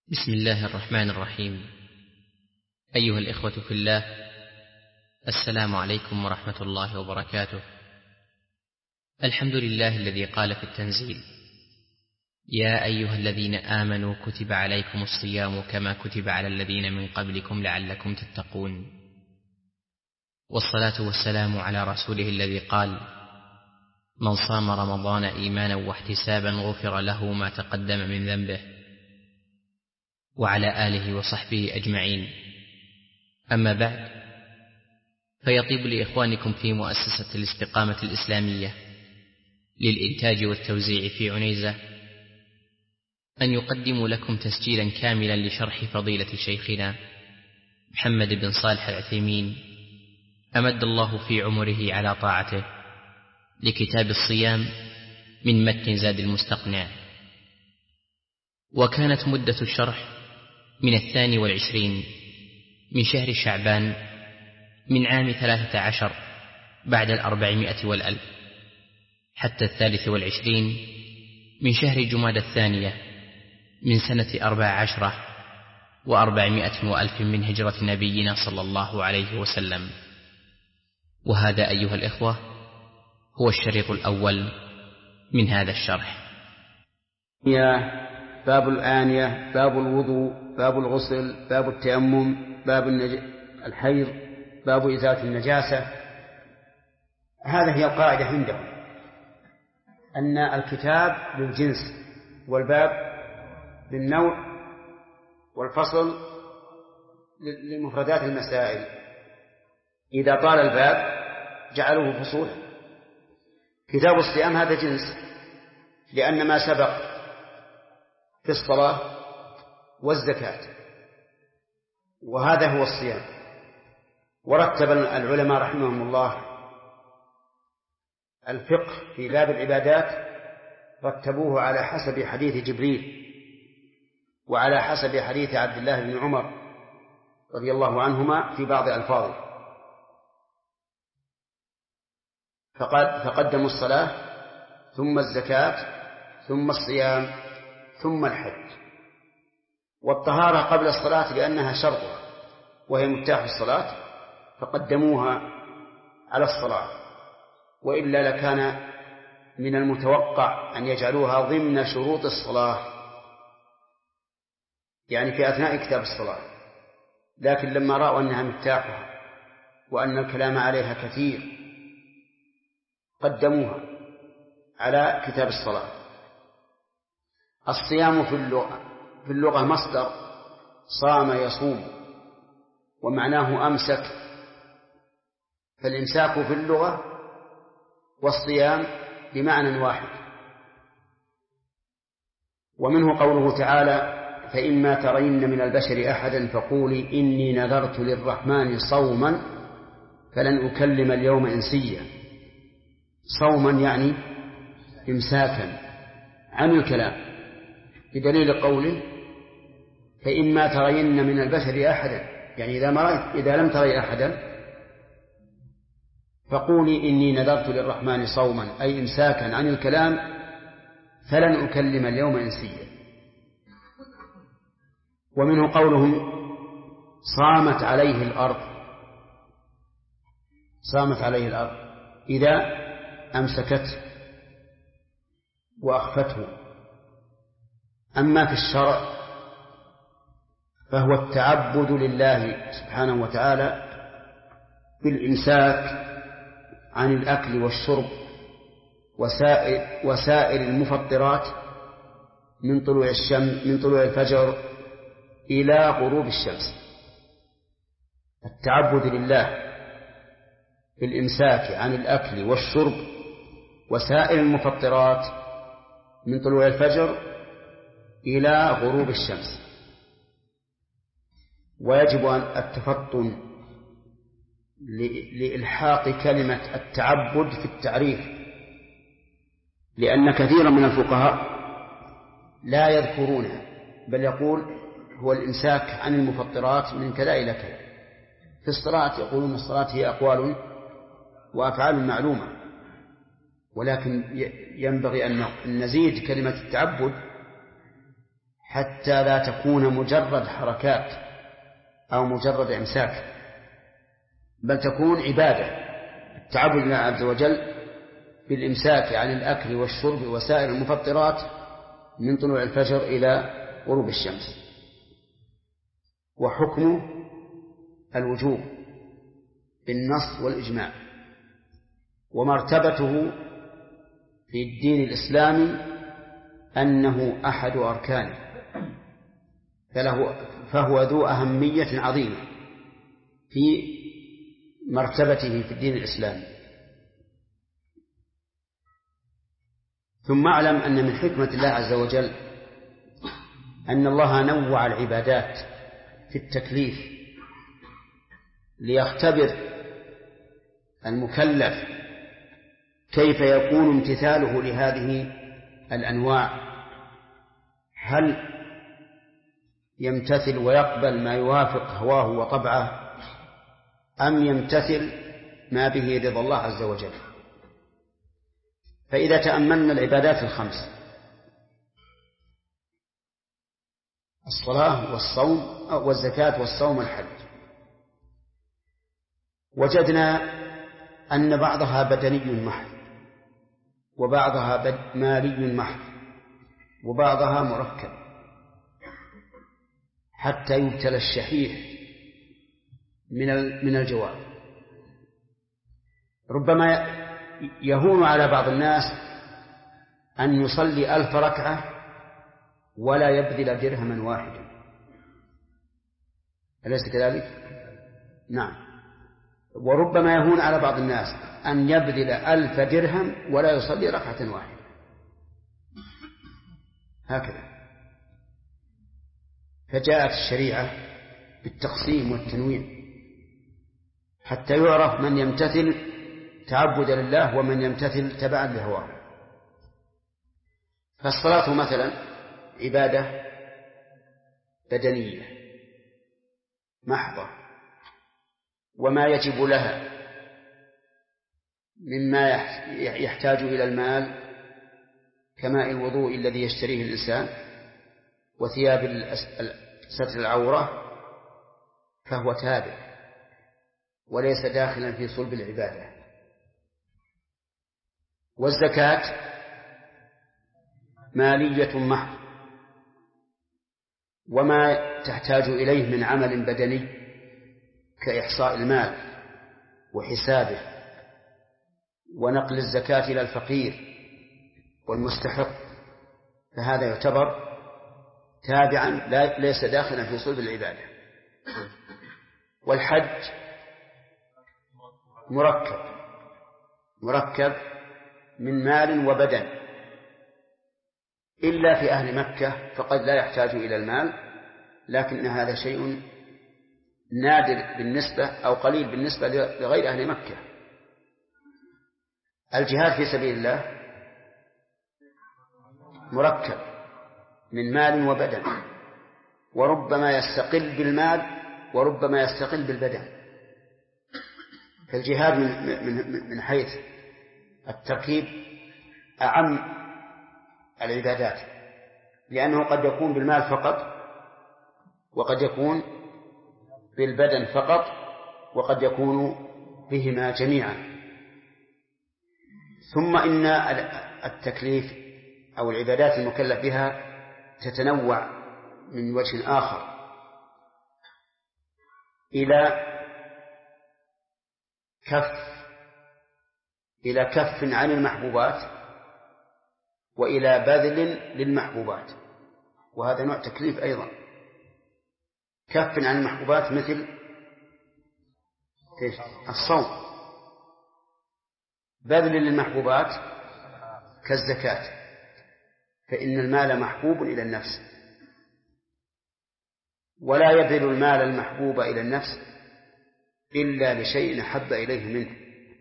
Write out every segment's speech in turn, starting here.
بسم الله الرحمن الرحيم. أيها الإخوة في الله، السلام عليكم ورحمة الله وبركاته. الحمد لله الذي قال في التنزيل: يا أيها الذين آمنوا كتب عليكم الصيام كما كتب على الذين من قبلكم لعلكم تتقون. والصلاة والسلام على رسوله الذي قال: من صام رمضان إيمانا واحتسابا غفر له ما تقدم من ذنبه، وعلى آله وصحبه أجمعين. أما بعد، فيطيب لإخوانكم في مؤسسة الاستقامة الإسلامية للإنتاج والتوزيع في عنيزة أن يقدموا لكم تسجيلا كاملا لشرح فضيلة شيخنا محمد بن صالح العثيمين أمد الله في عمره على طاعته لكتاب الصيام من متن زاد المستقنع. وكانت مدة الشرح من 22 من شهر شعبان من عام 13 بعد 400 والألف حتى 23 من شهر جمادى الثانية من سنة 14 و400 وألف من هجرة نبينا صلى الله عليه وسلم. وهذا أيها الإخوة هو الشريط الأول من هذا الشرح. باب الآنية، باب الوضوء، باب الغسل، باب التيمم، باب الحيض، باب إزالة النجاسة. هذه هي القاعدة عندهم، أن الكتاب للجنس والباب للنوع والفصل لمفردات المسائل. إذا طال الباب جعلوه فصول. كتاب الصيام هذا جنس، لأن ما سبق في الصلاة والزكاة، وهذا هو الصيام. ورتب العلماء رحمهم الله الفقه في باب العبادات، رتبوه على حسب حديث جبريل وعلى حسب حديث عبد الله بن عمر رضي الله عنهما في بعض ألفاظه. فقدموا الصلاة ثم الزكاة ثم الصيام ثم الحج. والطهارة قبل الصلاة لأنها شرطها وهي مفتاح الصلاة، فقدموها على الصلاة، وإلا لكان من المتوقع أن يجعلوها ضمن شروط الصلاة، يعني في أثناء كتاب الصلاة. لكن لما رأوا أنها مفتاحها وأن الكلام عليها كثير قدموها على كتاب الصلاة. الصيام في اللغة مصدر صام يصوم، ومعناه أمسك، فالإمساك في اللغة والصيام بمعنى واحد. ومنه قوله تعالى: فإما ترين من البشر أحدا فقولي إني نذرت للرحمن صوما فلن أكلم اليوم إنسيا. صوما يعني إمساكا عن الكلام، بدليل قوله فإما ترين من البشر أحدا، يعني إذا لم تري أحدا فقولي إني نذرت للرحمن صوما، أي إمساكا عن الكلام، فلن أكلم اليوم إنسيا. ومنه قولهم صامت عليه الأرض. صامت عليه الأرض إذا أمسكته وأخفته. أما في الشرع فهو التعبد لله سبحانه وتعالى بالإمساك عن الأكل والشرب وسائر المفطرات من طلوع الفجر إلى غروب الشمس. التعبد لله بالإمساك عن الأكل والشرب وسائر المفطرات من طلوع الفجر إلى غروب الشمس. ويجب أن التفطن لإلحاق كلمة التعبد في التعريف، لأن كثيرا من الفقهاء لا يذكرونها، بل يقول هو الإمساك عن المفطرات من كذا إلى كذا. في الصلاة يقولون الصلاة هي أقوال وأفعال معلومة، ولكن ينبغي أن نزيد كلمة التعبد حتى لا تكون مجرد حركات أو مجرد إمساك، بل تكون عبادة، تعبد الله عز وجل بالإمساك عن الأكل والشرب وسائر المفطرات من طلوع الفجر إلى غروب الشمس. وحكمه الوجوب بالنص والإجماع، ومرتبته في الدين الإسلامي أنه أحد أركانه، فهو ذو أهمية عظيمة في مرتبته في الدين الإسلامي. ثم اعلم أن من حكمة الله عز وجل أن الله نوع العبادات في التكليف ليختبر المكلف كيف يكون امتثاله لهذه الأنواع، هل يمتثل ويقبل ما يوافق هواه وطبعه، أم يمتثل ما به رضا الله عز وجل. فإذا تأملنا العبادات الخمس، الصلاة والصوم والزكاة والصوم والحج، وجدنا أن بعضها بدني محض، وبعضها مالي محض، وبعضها مركب، حتى يبتلى الشحيح من الجواب. ربما يهون على بعض الناس أن يصلي 1000 ركعة ولا يبذل درهما واحدا، أليس كذلك؟ نعم. وربما يهون على بعض الناس أن يبذل 1000 درهم ولا يصلي ركعة واحدة، هكذا. فجاءت الشريعة بالتقسيم والتنويع حتى يعرف من يمتثل تعبدا لله ومن يمتثل تبعا لهواه. فالصلاة مثلا عبادة بدنية محضة، وما يجب لها مما يحتاج إلى المال كماء الوضوء الذي يشتريه الإنسان وثياب ستر العورة، فهو تابع وليس داخلا في صلب العبادة. والزكاة مالية محض، وما تحتاج إليه من عمل بدني كإحصاء المال وحسابه ونقل الزكاة إلى الفقير والمستحق، فهذا يعتبر تابعا ليس داخلا في صلب العبادة. والحج مركب من مال وبدن، إلا في أهل مكة فقد لا يحتاج إلى المال، لكن هذا شيء نادر بالنسبة أو قليل بالنسبة لغير أهل مكة. الجهاد في سبيل الله مركب من مال وبدن، وربما يستقل بالمال وربما يستقل بالبدن. فالجهاد من حيث التركيب أعم العبادات، لأنه قد يكون بالمال فقط، وقد يكون بالبدن فقط، وقد يكون بهما جميعا. ثم إن التكليف أو العبادات المكلف بها تتنوع من وجه آخر إلى كف عن المحبوبات وإلى بذل للمحبوبات، وهذا نوع تكليف أيضا. كف عن المحبوبات مثل الصوم، بذل للمحبوبات كالزكاة، فإن المال محبوب إلى النفس، ولا يبذل المال المحبوب إلى النفس إلا لشيء أحب إليه منه.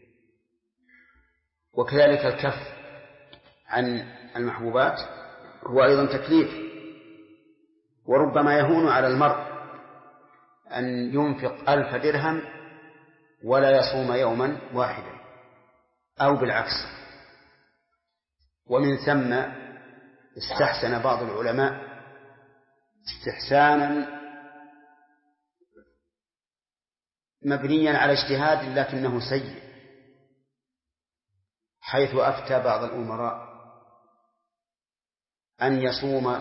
وكذلك الكف عن المحبوبات هو أيضا تكليف، وربما يهون على المرء أن ينفق 1000 درهم ولا يصوم يوما واحدا، أو بالعكس. ومن ثم استحسن بعض العلماء استحسانا مبنيا على اجتهاد لكنه سيء، حيث أفتى بعض الأمراء أن يصوم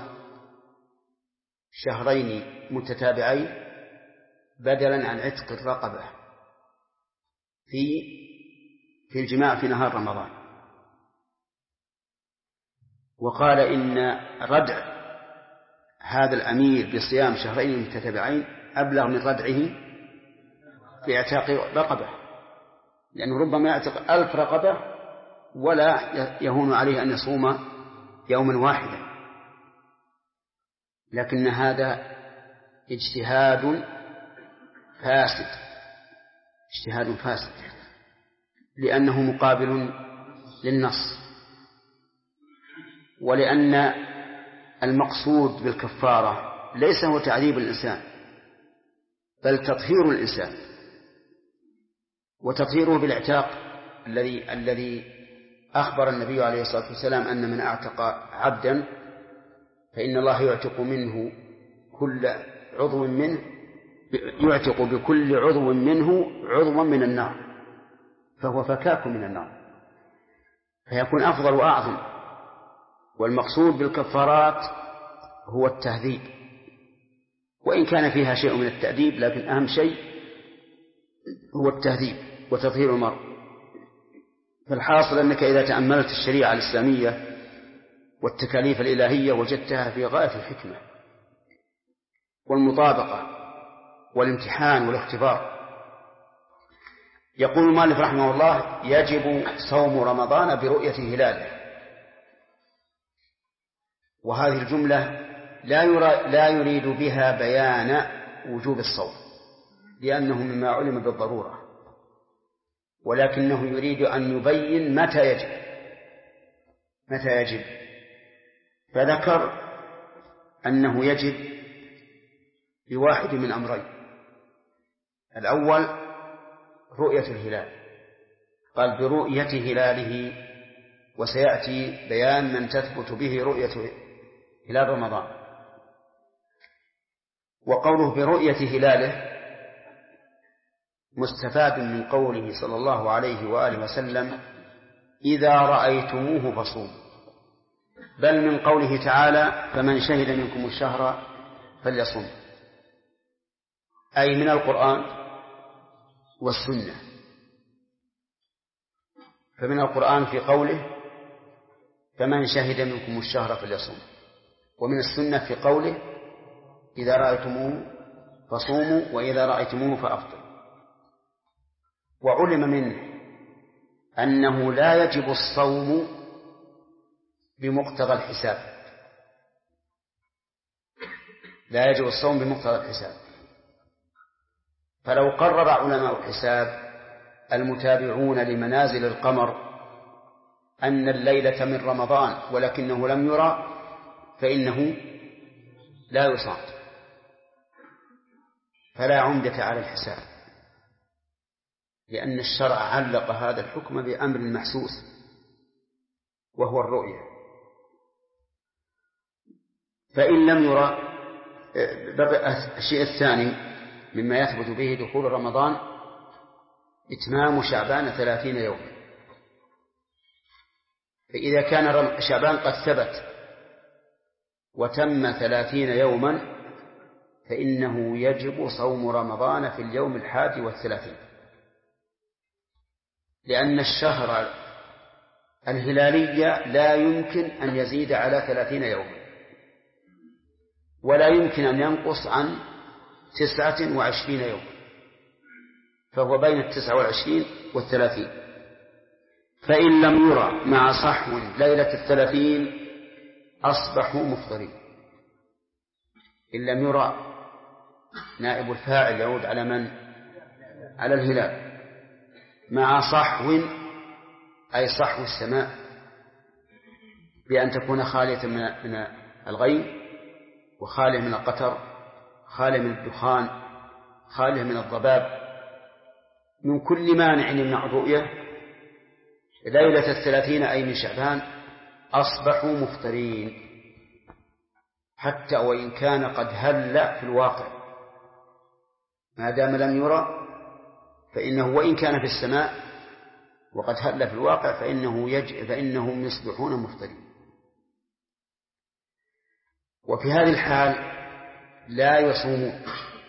شهرين متتابعين بدلا عن عتق الرقبة في الجماع في نهار رمضان، وقال إن ردع هذا الأمير بصيام شهرين متتابعين أبلغ من ردعه باعتاق رقبة، لأنه ربما يعتق 1000 رقبة ولا يهون عليه أن يصوم يوما واحدا، لكن هذا اجتهاد فاسد لأنه مقابل للنص، ولأن المقصود بالكفارة ليس هو تعذيب الإنسان بل تطهير الإنسان، وتطهيره بالاعتاق الذي أخبر النبي عليه الصلاة والسلام أن من أعتق عبدا فإن الله يعتق منه كل عضو منه، يعتق بكل عضو منه عضوا من النار، فهو فكاك من النار، فيكون أفضل وأعظم. والمقصود بالكفارات هو التهذيب، وإن كان فيها شيء من التأديب، لكن أهم شيء هو التهذيب وتطهير المرء. فالحاصل أنك إذا تأملت الشريعة الإسلامية والتكاليف الإلهية وجدتها في غاية الحكمة والمطابقة والامتحان والاختبار. يقول المؤلف رحمه الله: يجب صوم رمضان برؤية هلاله. وهذه الجملة لا يريد بها بيان وجوب الصوم لأنه مما علم بالضرورة، ولكنه يريد أن يبين متى يجب. فذكر أنه يجب بواحد من أمرين: الأول رؤية الهلال، قال برؤية هلاله، وسيأتي بيان من تثبت به رؤية هلال رمضان. وقوله برؤية هلاله مستفاد من قوله صلى الله عليه وآله وسلم: إذا رأيتموه فصوموا، بل من قوله تعالى: فمن شهد منكم الشهر فليصم، أي من القرآن والسنة. فمن القرآن في قوله: فمن شهد منكم الشهر فليصم، ومن السنة في قوله: إذا رأيتموه فصوموا وإذا رأيتموه فأفطروا. وعلم منه أنه لا يجب الصوم بمقتضى الحساب، لا يجب الصوم بمقتضى الحساب. فلو قرر علماء الحساب المتابعون لمنازل القمر أن الليلة من رمضان ولكنه لم يرى فإنه لا يصام، فلا عمدة على الحساب، لأن الشرع علق هذا الحكم بأمر محسوس وهو الرؤية. فإن لم يرى، الشيء الثاني مما يثبت به دخول رمضان إتمام شعبان 30 يوما. فإذا كان شعبان قد ثبت وتم 30 يوما فإنه يجب صوم رمضان في اليوم 31، لأن الشهر الهلالي لا يمكن أن يزيد على 30 يوما، ولا يمكن أن ينقص عن 29 يوما، فهو بين 29 و30. فإن لم يرى مع صحو ليلة 30 أصبحوا مفطرين. إن لم يرى نائب الفاعل يعود على من؟ على الهلال. مع صحو أي صحو السماء، بأن تكون خالية من الغيم، وخالية من القطر، خالية من الدخان، خالية من الضباب، من كل مانع يمنع الرؤية. ليلة 30 أي من شعبان أصبحوا مفطرين، حتى وإن كان قد هل في الواقع، ما دام لم يرى فإنه وإن كان في السماء وقد هل في الواقع فإنهم يصبحون مفطرين. وفي هذه الحال لا يصومون،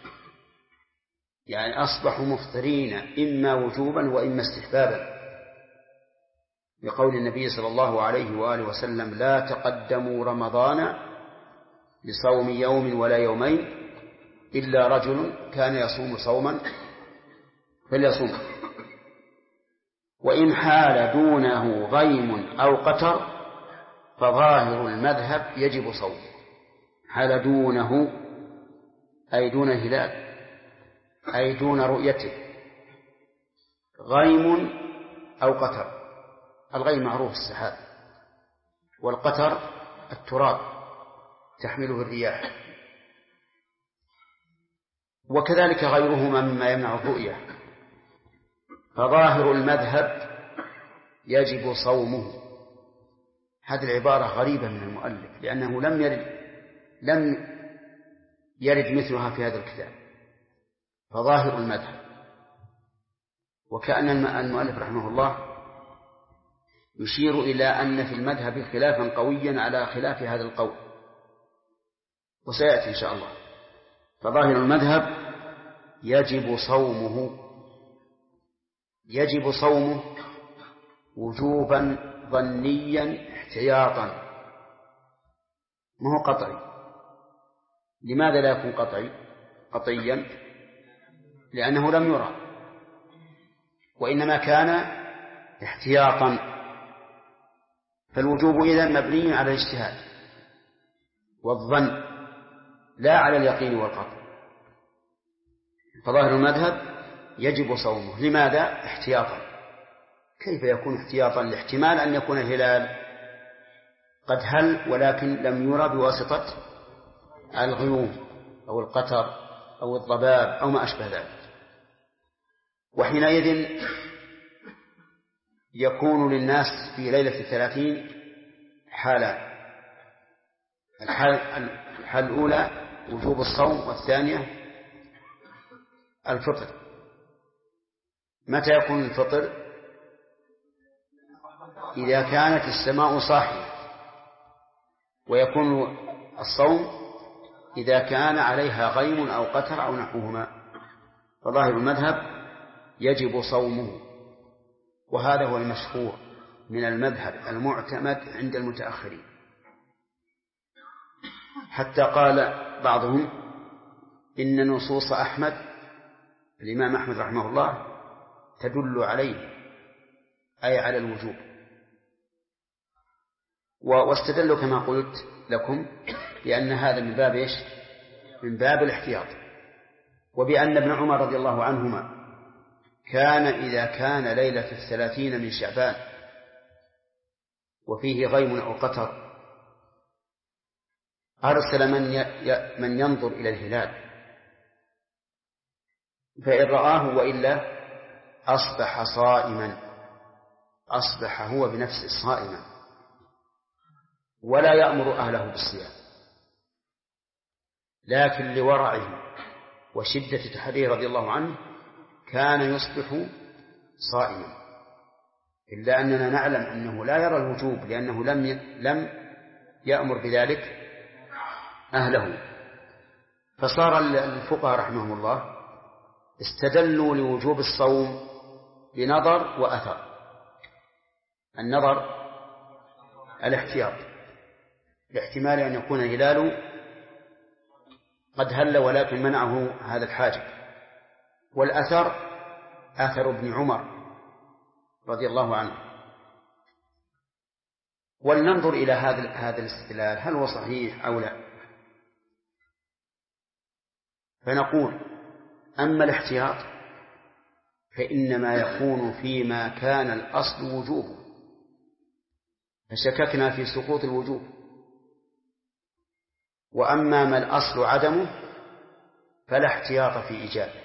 يعني أصبحوا مفطرين إما وجوبا وإما استحبابا، بقول النبي صلى الله عليه وآله وسلم: لا تقدموا رمضان بصوم يوم ولا يومين إلا رجل كان يصوم صوما فليصوم. وإن حال دونه غيم أو قتر فظاهر المذهب يجب صومه. حال دونه أي دون الهلال، أي دون رؤيته، غيم أو قتر. الغيم معروف السحاب، والقتر التراب تحمله الرياح، وكذلك غيرهما مما يمنع الرؤية. فظاهر المذهب يجب صومه. هذه العبارة غريبة من المؤلف، لأنه لم يرد مثلها في هذا الكتاب. فظاهر المذهب، وكأن المؤلف رحمه الله يشير إلى أن في المذهب خلافا قويا على خلاف هذا القول، وسيأتي إن شاء الله. فظاهر المذهب يجب صومه، يجب صومه وجوبا ظنيا احتياطا، ما هو قطعي. لماذا لا يكون قطعيا؟ لأنه لم يرى، وإنما كان احتياطا. فالوجوب إذن مبني على الاجتهاد والظن لا على اليقين والقطع. فظاهر المذهب يجب صومه. لماذا؟ احتياطا. كيف يكون احتياطا؟ لاحتمال أن يكون الهلال قد هل ولكن لم يرى بواسطة الغيوم أو القتر أو الضباب أو ما أشبه ذلك. وحينئذ يكون للناس في ليلة 30 حالان: الحال الأولى وجوب الصوم، والثانية الفطر. متى يكون الفطر؟ إذا كانت السماء صاحية، ويكون الصوم إذا كان عليها غيم أو قتر أو نحوهما. فظاهر المذهب يجب صومه، وهذا هو المشهور من المذهب المعتمد عند المتأخرين. حتى قال بعضهم إن نصوص أحمد، الإمام أحمد رحمه الله، تدل عليه، أي على الوجوب. واستدلوا كما قلت لكم لأن هذا من باب إيش؟ من باب الاحتياط. وبأن ابن عمر رضي الله عنهما كان إذا كان ليلة 30 من شعبان وفيه غيم أو قتر أرسل من ينظر إلى الهلال، فإن رآه وإلا أصبح صائما، أصبح هو بنفسه صائما، ولا يأمر أهله بالصيام. لكن لورعه وشدة تحريه رضي الله عنه كان يصبح صائما، إلا أننا نعلم أنه لا يرى الوجوب، لأنه لم يأمر بذلك أهله. فصار الفقهاء رحمهم الله استدلوا لوجوب الصوم بنظر وأثر. النظر الاحتياط، لاحتمال أن يكون الهلال قد هل ولكن منعه هذا الحاجب. والأثر أثر ابن عمر رضي الله عنه. ولننظر إلى هذا الاستدلال هل هو صحيح أو لا. فنقول: أما الاحتياط فإنما يكون فيما كان الأصل وجوبه فشككنا في سقوط الوجوب، وأما ما الأصل عدمه فلا احتياط في إيجابه.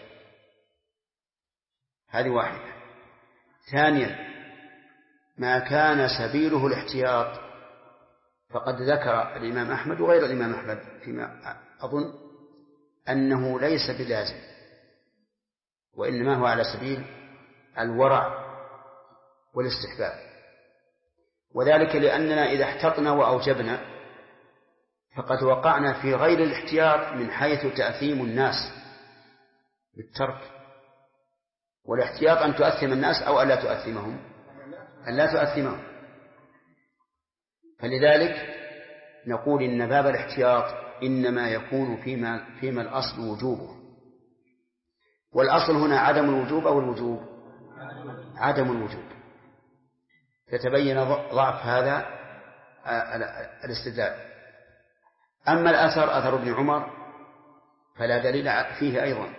هذه واحدة. ثانيا: ما كان سبيله الاحتياط فقد ذكر الإمام أحمد وغير الإمام أحمد فيما أظن أنه ليس بلازم، وإنما هو على سبيل الورع والاستحباب، وذلك لأننا إذا احتطنا وأوجبنا فقد وقعنا في غير الاحتياط من حيث تأثيم الناس بالترك، والاحتياط أن تؤثم الناس أو ألا تؤثمهم، أن لا تؤثمهم. فلذلك نقول إن باب الاحتياط إنما يكون فيما الأصل وجوبه، والأصل هنا عدم الوجوب أو الوجوب؟ عدم الوجوب، فتبين ضعف هذا الاستدلال. أما الأثر أثر ابن عمر فلا دليل فيه أيضا،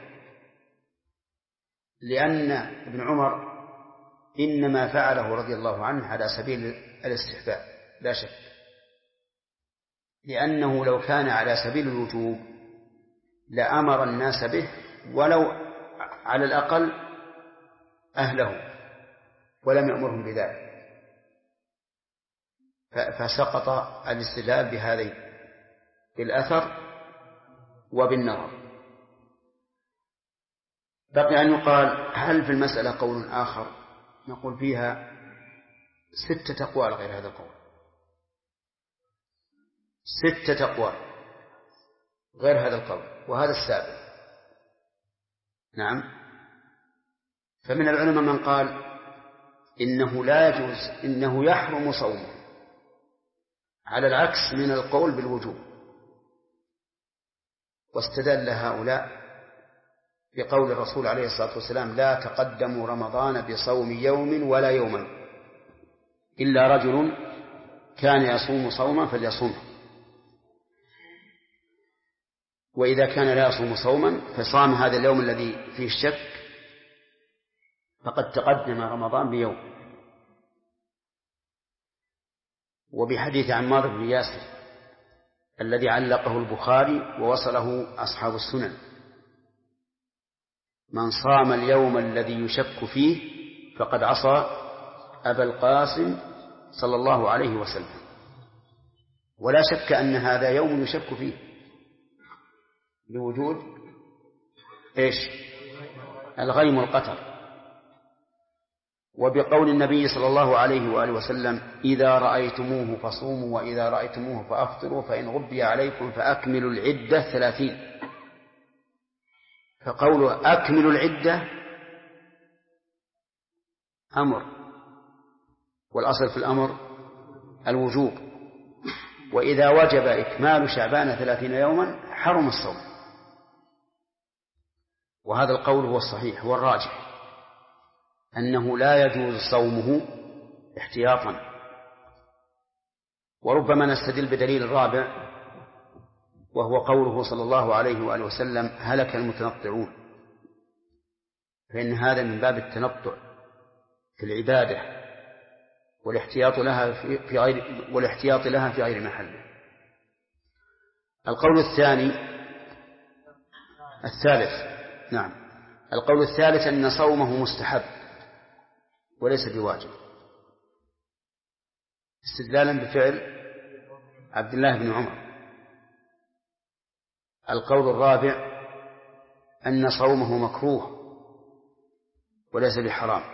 لأن ابن عمر إنما فعله رضي الله عنه على سبيل الاستحباب لا شك، لأنه لو كان على سبيل الوجوب لأمر الناس به ولو على الأقل أهله ولم يأمرهم بذلك، فسقط الاستدلال بهذين، بالأثر وبالنظر. بقي أن يقال هل في المسألة قول آخر؟ نقول فيها 6 أقوال غير هذا القول، 6 أقوال غير هذا القول، وهذا السابق. نعم. فمن العلماء من قال إنه لا يجوز، إنه يحرم صومه، على العكس من القول بالوجوب، واستدل هؤلاء بقول الرسول عليه الصلاة والسلام لا تقدموا رمضان بصوم يوم ولا يوما إلا رجل كان يصوم صوما فليصومه، وإذا كان لا يصوم صوما فصام هذا اليوم الذي فيه الشك فقد تقدم رمضان بيوم. وبحديث عمار بن ياسر الذي علقه البخاري ووصله أصحاب السنن من صام اليوم الذي يشك فيه فقد عصى أبا القاسم صلى الله عليه وسلم. ولا شك أن هذا يوم يشك فيه بوجود إيش؟ الغيم والقتر. وبقول النبي صلى الله عليه وآله وسلم إذا رأيتموه فصوموا وإذا رأيتموه فأفطروا فإن غبي عليكم فأكملوا العدة 30. فقوله أكملوا العدة أمر، والأصل في الأمر الوجوب، وإذا وجب إكمال شعبان 30 يوما حرم الصوم. وهذا القول هو الصحيح، هو الراجح، أنه لا يجوز صومه احتياطا. وربما نستدل بدليل الرابع وهو قوله صلى الله عليه وآله وسلم هلك المتنطعون، فإن هذا من باب التنطع في العبادة والاحتياط لها في غير محله. القول الثالث أن صومه مستحب وليس بواجب، استدلالا بفعل عبد الله بن عمر. القول الرابع أن صومه مكروه وليس بحرام.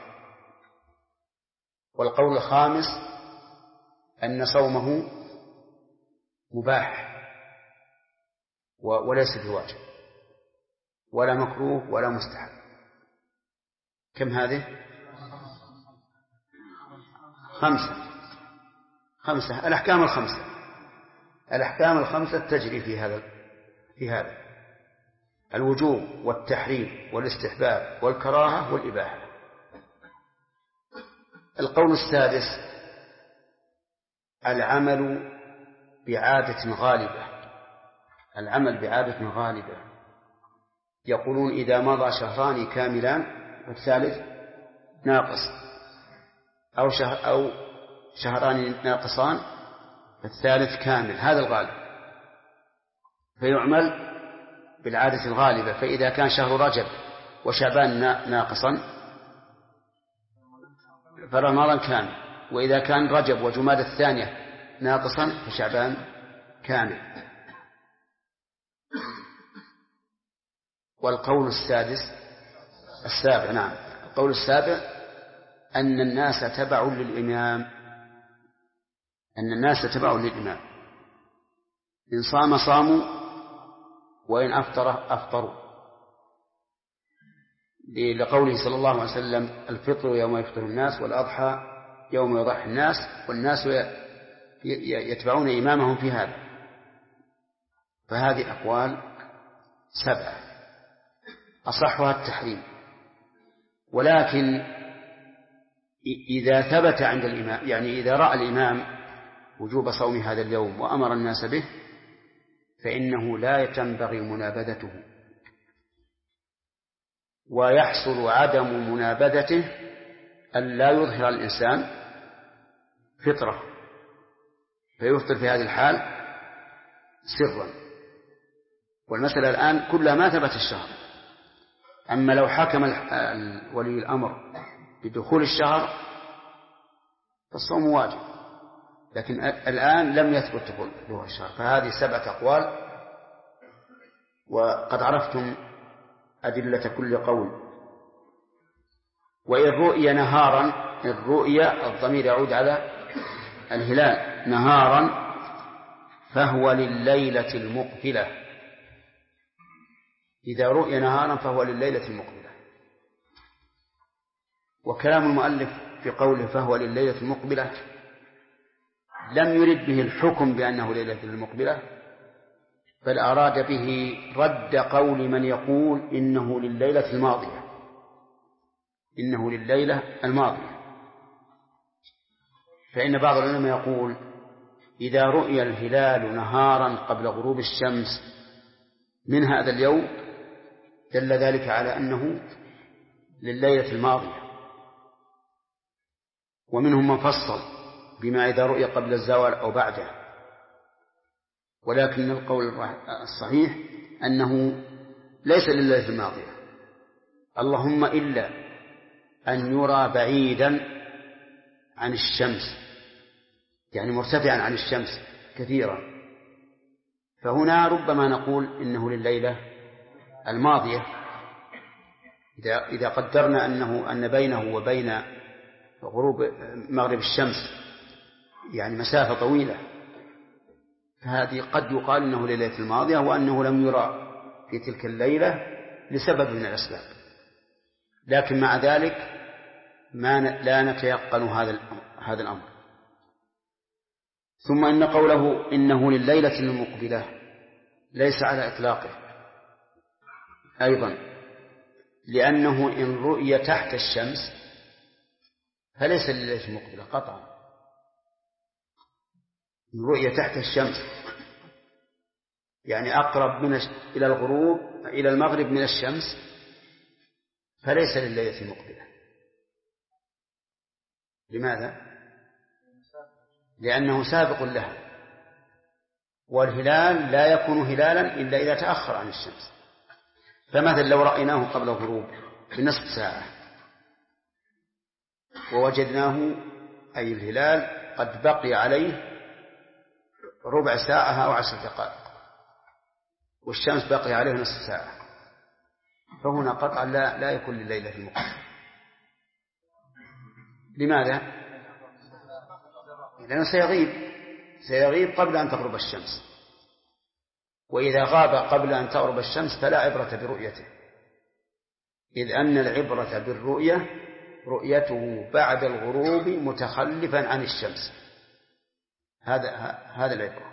والقول الخامس أن صومه مباح وليس بواجب ولا مكروه ولا مستحب. كم هذه؟ 5. الأحكام الخمسة تجري في هذا الوجوب والتحريم والاستحباب والكراهة والإباحة. القول السادس العمل بعادة غالبة. يقولون إذا مضى شهران كاملان والثالث ناقص، أو شهران ناقصان الثالث كامل، هذا الغالب، فيعمل بالعادة الغالبة. فإذا كان شهر رجب وشعبان ناقصا فرمضان كامل، وإذا كان رجب وجمادى الثانية ناقصا فشعبان كامل. والقول السابع نعم، القول السابع أن الناس تبع للإمام، إن صام صاموا وإن أفطر أفطروا، لقوله صلى الله عليه وسلم: الفطر يوم يفطر الناس، والأضحى يوم يضحي الناس، والناس يتبعون إمامهم في هذا. فهذه أقوال 7 أصحها التحريم. ولكن إذا ثبت عند الإمام، يعني إذا رأى الإمام وجوب صوم هذا اليوم وأمر الناس به، فإنه لا ينبغي منابذته، ويحصل عدم منابذته أن لا يظهر الإنسان فطرة، فيفطر في هذه الحال سرا. والمسألة الآن كلها ما ثبت الشهر. أما لو حكم ولي الأمر بدخول الشهر فالصوم واجب، لكن الآن لم يثبت دخول الشهر. فهذه 7 أقوال، وقد عرفتم أدلة كل قول. وإن رؤي نهارا، الرؤيا الضمير يعود على الهلال، نهارا فهو لليلة المقبلة. إذا رؤي نهارا فهو لليلة المقبلة. وكلام المؤلف في قوله فهو لليلة المقبلة لم يرد به الحكم بأنه ليلة المقبلة، بل أراد به رد قول من يقول إنه لليلة الماضية، فإن بعض العلماء يقول إذا رؤي الهلال نهارا قبل غروب الشمس من هذا اليوم دل ذلك على أنه لليلة الماضية. ومنهم من فصل بما إذا رؤي قبل الزوال أو بعده، ولكن القول الصحيح أنه ليس لليلة الماضية، اللهم إلا أن يرى بعيدا عن الشمس، يعني مرتفعا عن الشمس كثيرا، فهنا ربما نقول إنه لليلة الماضية إذا قدرنا أن بينه وبين مغرب الشمس يعني مسافة طويلة، فهذه قد يقال إنه لليلة الماضية، وأنه لم يرى في تلك الليلة لسبب من الأسباب. لكن مع ذلك لا نتيقن هذا الأمر. ثم إن قوله إنه لليلة المقبلة ليس على إطلاقه أيضا، لأنه إن رؤي تحت الشمس فليس لليلة المقبلة قطعا. إن رؤي تحت الشمس يعني أقرب إلى الغروب إلى المغرب من الشمس فليس لليلة المقبلة. لماذا؟ لأنه سابق لها، والهلال لا يكون هلالا إلا إذا تأخر عن الشمس. فمثلا لو رأيناه قبل الغروب بنصف ساعة ووجدناه أي الهلال قد بقي عليه ربع ساعة أو 10 دقائق والشمس بقي عليه نصف ساعة، فهنا قطعا لا يكون لليلة المقبلة. لماذا؟ لأنه سيغيب قبل أن تغرب الشمس، وإذا غاب قبل أن تغرب الشمس فلا عبرة برؤيته، إذ أن العبرة بالرؤية رؤيته بعد الغروب متخلفا عن الشمس، هذا العبرة.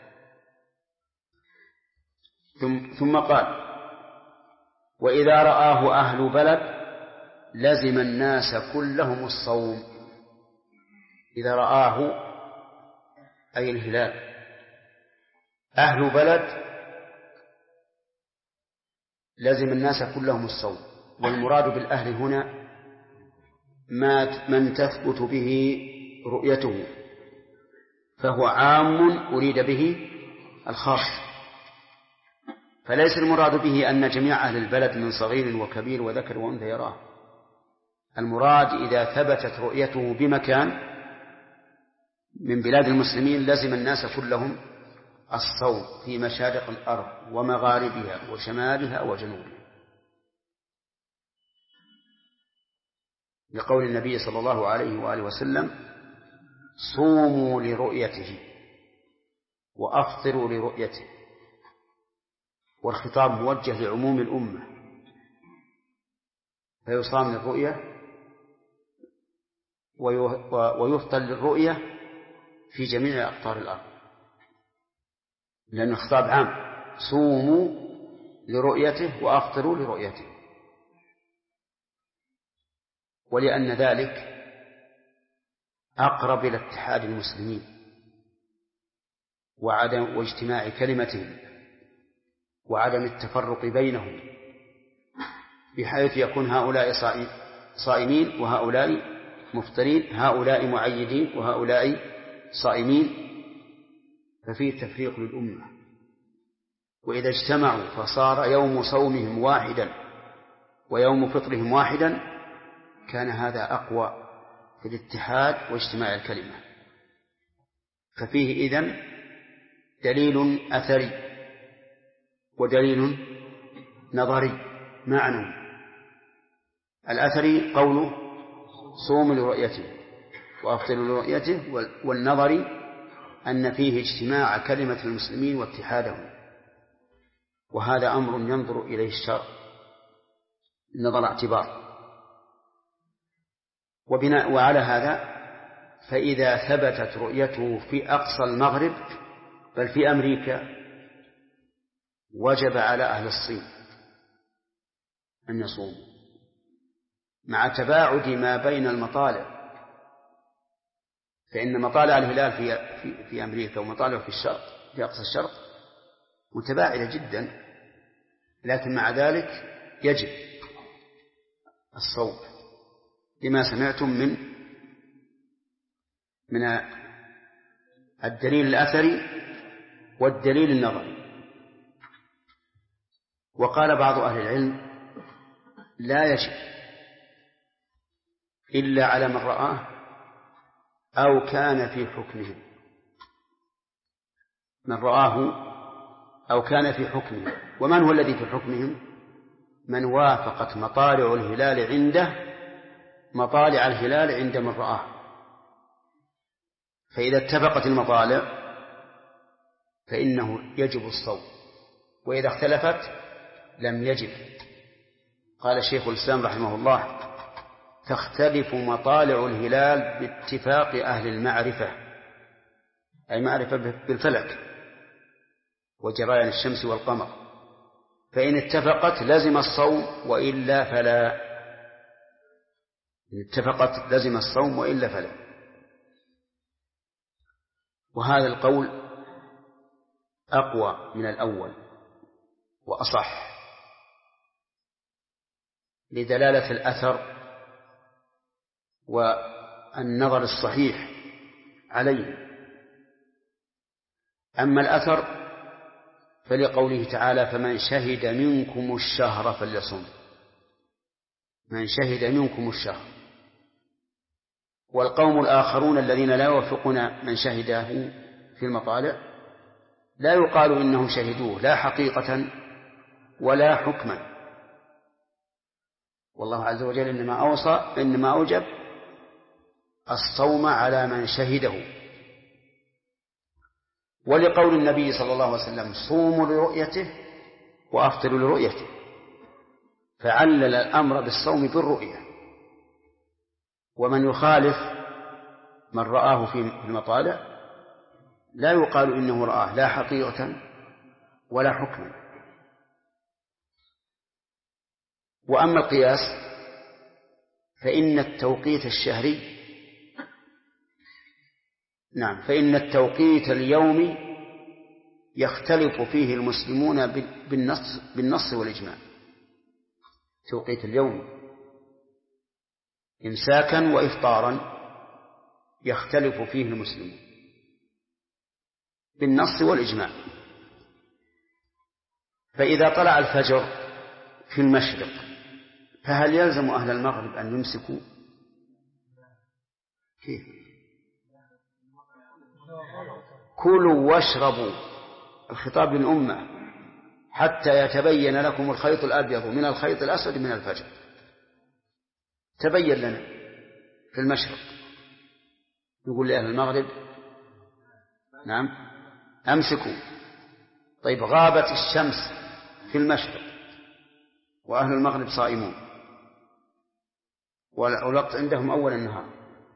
ثم قال وإذا رآه أهل بلد لزم الناس كلهم الصوم. إذا رآه أي الهلال أهل بلد لزم الناس كلهم الصوم، والمراد بالأهل هنا من تثبت به رؤيته، فهو عام أريد به الخاص، فليس المراد به أن جميع أهل البلد من صغير وكبير وذكر وأنثى يراه. المراد إذا ثبتت رؤيته بمكان من بلاد المسلمين لزم الناس كلهم الصوم في مشارق الأرض ومغاربها وشمالها وجنوبها، لقول النبي صلى الله عليه وآله وسلم: صوموا لرؤيته وأفطروا لرؤيته. والخطاب موجه لعموم الأمة، فيصام للرؤية ويفطر للرؤية في جميع أقطار الأرض، لأن الخطاب عام: صوموا لرؤيته وأفطروا لرؤيته. ولأن ذلك أقرب إلى اتحاد المسلمين واجتماع كلمتهم وعدم التفرق بينهم، بحيث يكون هؤلاء صائمين وهؤلاء مفطرين، هؤلاء معيدين وهؤلاء صائمين، ففيه تفريق للأمة. وإذا اجتمعوا فصار يوم صومهم واحدا ويوم فطرهم واحدا كان هذا أقوى في الاتحاد واجتماع الكلمة. ففيه إذن دليل أثري ودليل نظري معنى. الأثري قوله: صوم لرؤيته وأفطر لرؤيته، والنظري أن فيه اجتماع كلمة المسلمين واتحادهم، وهذا أمر ينظر إليه الشرع نظر اعتبار. وعلى هذا فإذا ثبتت رؤيته في أقصى المغرب بل في أمريكا وجب على أهل الصين أن يصوموا مع تباعد ما بين المطالع، فإن مطالع الهلال في أمريكا ومطالع في الشرق في أقصى الشرق متباعدة جدا، لكن مع ذلك يجب الصوم لما سمعتم من الدليل الأثري والدليل النظري. وقال بعض أهل العلم: لا يجب إلا على من رآه أو كان في حكمه، من رآه أو كان في حكمه. ومن هو الذي في حكمهم؟ من وافقت مطالع الهلال عنده مطالع الهلال عند من رآه. فإذا اتفقت المطالع فإنه يجب الصوم، وإذا اختلفت لم يجب. قال شيخ الإسلام رحمه الله: تختلف مطالع الهلال باتفاق أهل المعرفة، أي معرفة بالفلك وجريان الشمس والقمر، فإن اتفقت لزم الصوم وإلا فلا. إن اتفقت لزم الصوم وإلا فلا. وهذا القول أقوى من الأول وأصح لدلالة الأثر والنظر الصحيح عليه. أما الأثر فلقوله تعالى: فمن شهد منكم الشهر فليصم. من شهد منكم الشهر. والقوم الآخرون الذين لا يوافقون من شهده في المطالع لا يقال إنهم شهدوه لا حقيقة ولا حكما، والله عز وجل إنما أوجب الصوم على من شهده. ولقول النبي صلى الله عليه وسلم: صوموا لرؤيته وأفطروا لرؤيته، فعلل الأمر بالصوم بالرؤية. ومن يخالف من رآه في المطالع لا يقال إنه رآه لا حقيقة ولا حكما. وأما القياس فإن التوقيت الشهري فإن التوقيت اليومي يختلف فيه المسلمون بالنص والإجماع. توقيت اليوم إمساكا وإفطارا يختلف فيه المسلمون بالنص والإجماع. فإذا طلع الفجر في المشرق فهل يلزم أهل المغرب أن يمسكوا؟ كيف؟ كلوا واشربوا، الخطاب للأمة، حتى يتبين لكم الخيط الأبيض من الخيط الأسود من الفجر. تبين لنا في المشرق، يقول لأهل المغرب نعم أمسكوا. طيب غابت الشمس في المشرق وأهل المغرب صائمون والوقت عندهم أول النهار،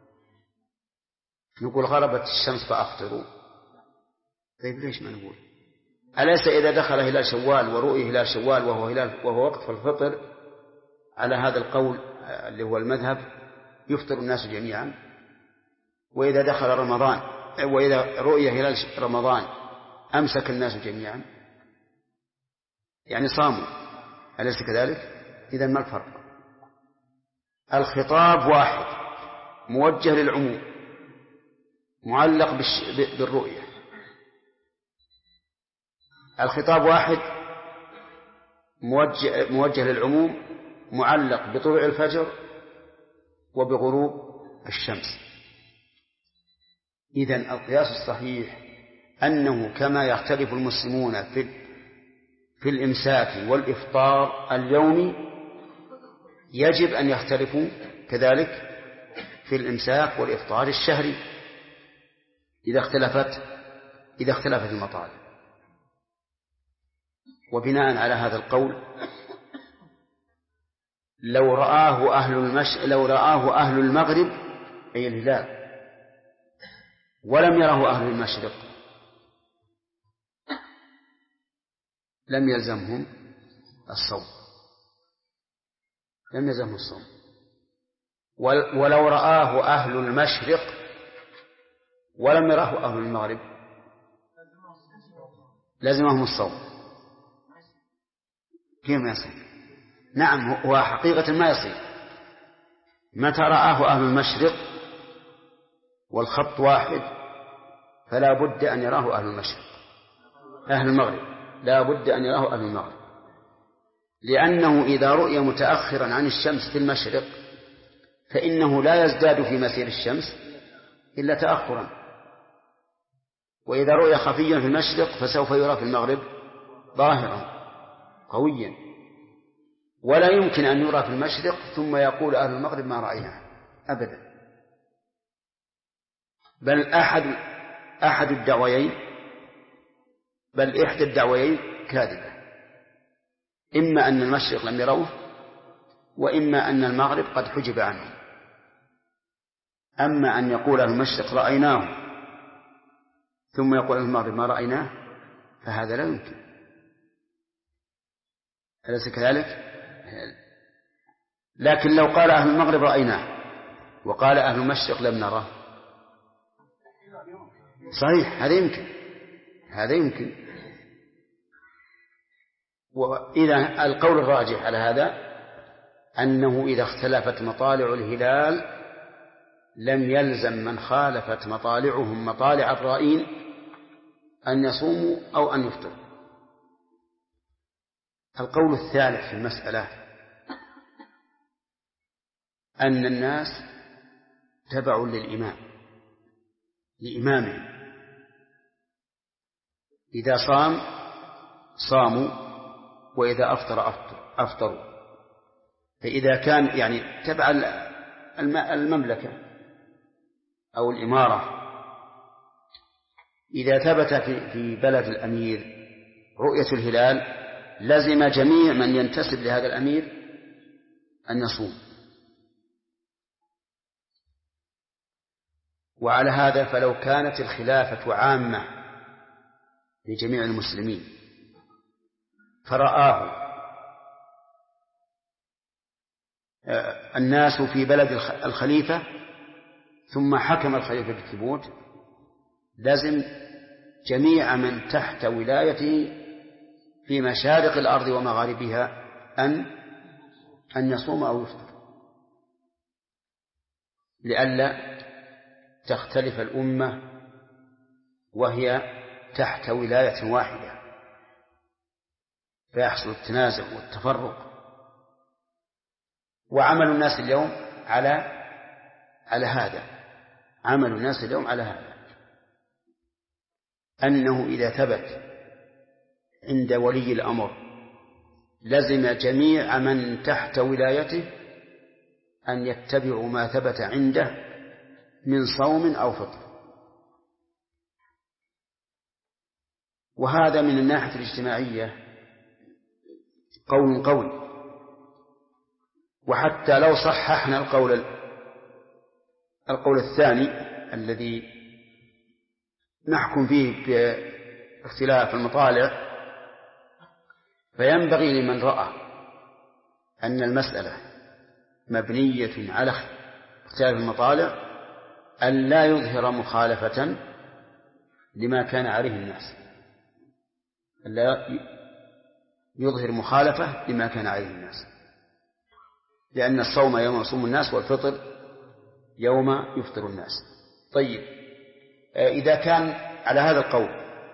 نقول غربت الشمس فأفطروا. طيب ليش ما نقول؟ أليس إذا دخل هلال شوال ورؤي هلال شوال وهو وقت الفطر على هذا القول اللي هو المذهب يفطر الناس جميعا؟ وإذا دخل رمضان وإذا رؤي هلال رمضان أمسك الناس جميعا، يعني صاموا، أليس كذلك؟ إذن ما الفرق؟ الخطاب واحد موجه للعموم معلق بالرؤية. الخطاب واحد موجه للعموم معلق بطلوع الفجر وبغروب الشمس. إذن القياس الصحيح أنه كما يختلف المسلمون في الإمساك والإفطار اليومي، يجب أن يختلفوا كذلك في الإمساك والإفطار الشهري إذا اختلفت المطالب. وبناء على هذا القول لو رآه أهل المغرب أي الهلال ولم يره أهل المشرق لم يلزمهم الصوم، ولو رآه أهل المشرق ولم يره أهل المغرب لزمهم الصوم. كيف ما يصير؟ نعم، هو حقيقة ما يصير. متى رآه أهل المشرق والخط واحد فلا بد أن يراه أهل المغرب، لا بد أن يراه أهل المغرب، لأنه إذا رؤي متأخرا عن الشمس في المشرق فإنه لا يزداد في مسير الشمس إلا تأخرا، وإذا رؤي خفيا في المشرق فسوف يرى في المغرب ظاهرا قويا، ولا يمكن أن يرى في المشرق ثم يقول أهل المغرب ما رأيناه أبدا. بل أحد الدعويين بل إحدى الدعويين كاذبة، إما أن المشرق لم يروه وإما أن المغرب قد حجب عنه. أما أن يقول أهل المشرق رأيناه ثم يقول أهل المغرب ما رأيناه فهذا لا يمكن، أليس كذلك؟ لكن لو قال أهل المغرب رأيناه وقال أهل المشرق لم نراه صحيح، هذا يمكن. وإذا القول الراجح على هذا أنه إذا اختلفت مطالع الهلال لم يلزم من خالفت مطالعهم مطالع الرائين أن يصوموا أو أن يفطروا. القول الثالث في المسألة أن الناس تبع لإمامه، إذا صاموا وإذا أفطروا. فإذا كان يعني تبع المملكة أو الإمارة، إذا ثبت في بلد الأمير رؤية الهلال لزم جميع من ينتسب لهذا الأمير أن يصوم. وعلى هذا فلو كانت الخلافة عامة لجميع المسلمين فرآه الناس في بلد الخليفة ثم حكم الخليفة بالثبوت لازم جميع من تحت ولايته في مشارق الأرض ومغاربها أن يصوم أو يفطر، لئلا تختلف الأمة وهي تحت ولاية واحدة فيحصل التنازع والتفرق. وعمل الناس اليوم على هذا، أنه إذا ثبت عند ولي الأمر لزم جميع من تحت ولايته أن يتبعوا ما ثبت عنده من صوم أو فطر. وهذا من الناحية الاجتماعية قول قوي. وحتى لو صححنا القول الثاني الذي نحكم فيه باختلاف المطالع، فينبغي لمن رأى أن المسألة مبنية على اختلاف المطالع أن لا يظهر مخالفة لما كان عليه الناس، لا يظهر مخالفة لما كان عليه الناس، لأن الصوم يوم يصوم الناس والفطر يوم يفطر الناس. طيب، إذا كان على هذا القول،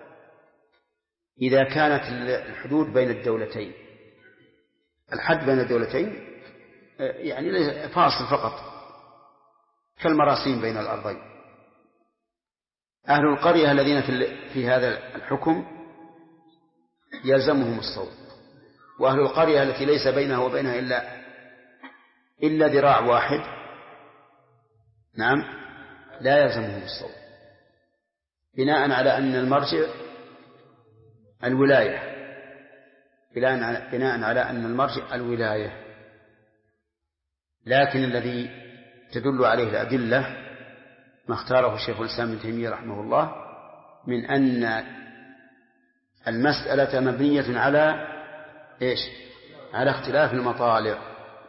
إذا كانت الحدود بين الدولتين، الحد بين الدولتين يعني فاصل فقط كالمراسيم بين الأرضين، أهل القرية الذين في هذا الحكم يلزمهم الصوم، وأهل القرية التي ليس بينها وبينها إلا ذراع واحد نعم لا يلزمهم الصوم، بناء على أن المرجع الولاية، بناء على أن المرجع الولاية. لكن الذي تدل عليه الأدلة ما اختاره شيخ الإسلام ابن تيمية رحمه الله من أن المسألة مبنية على إيش؟ على اختلاف المطالع.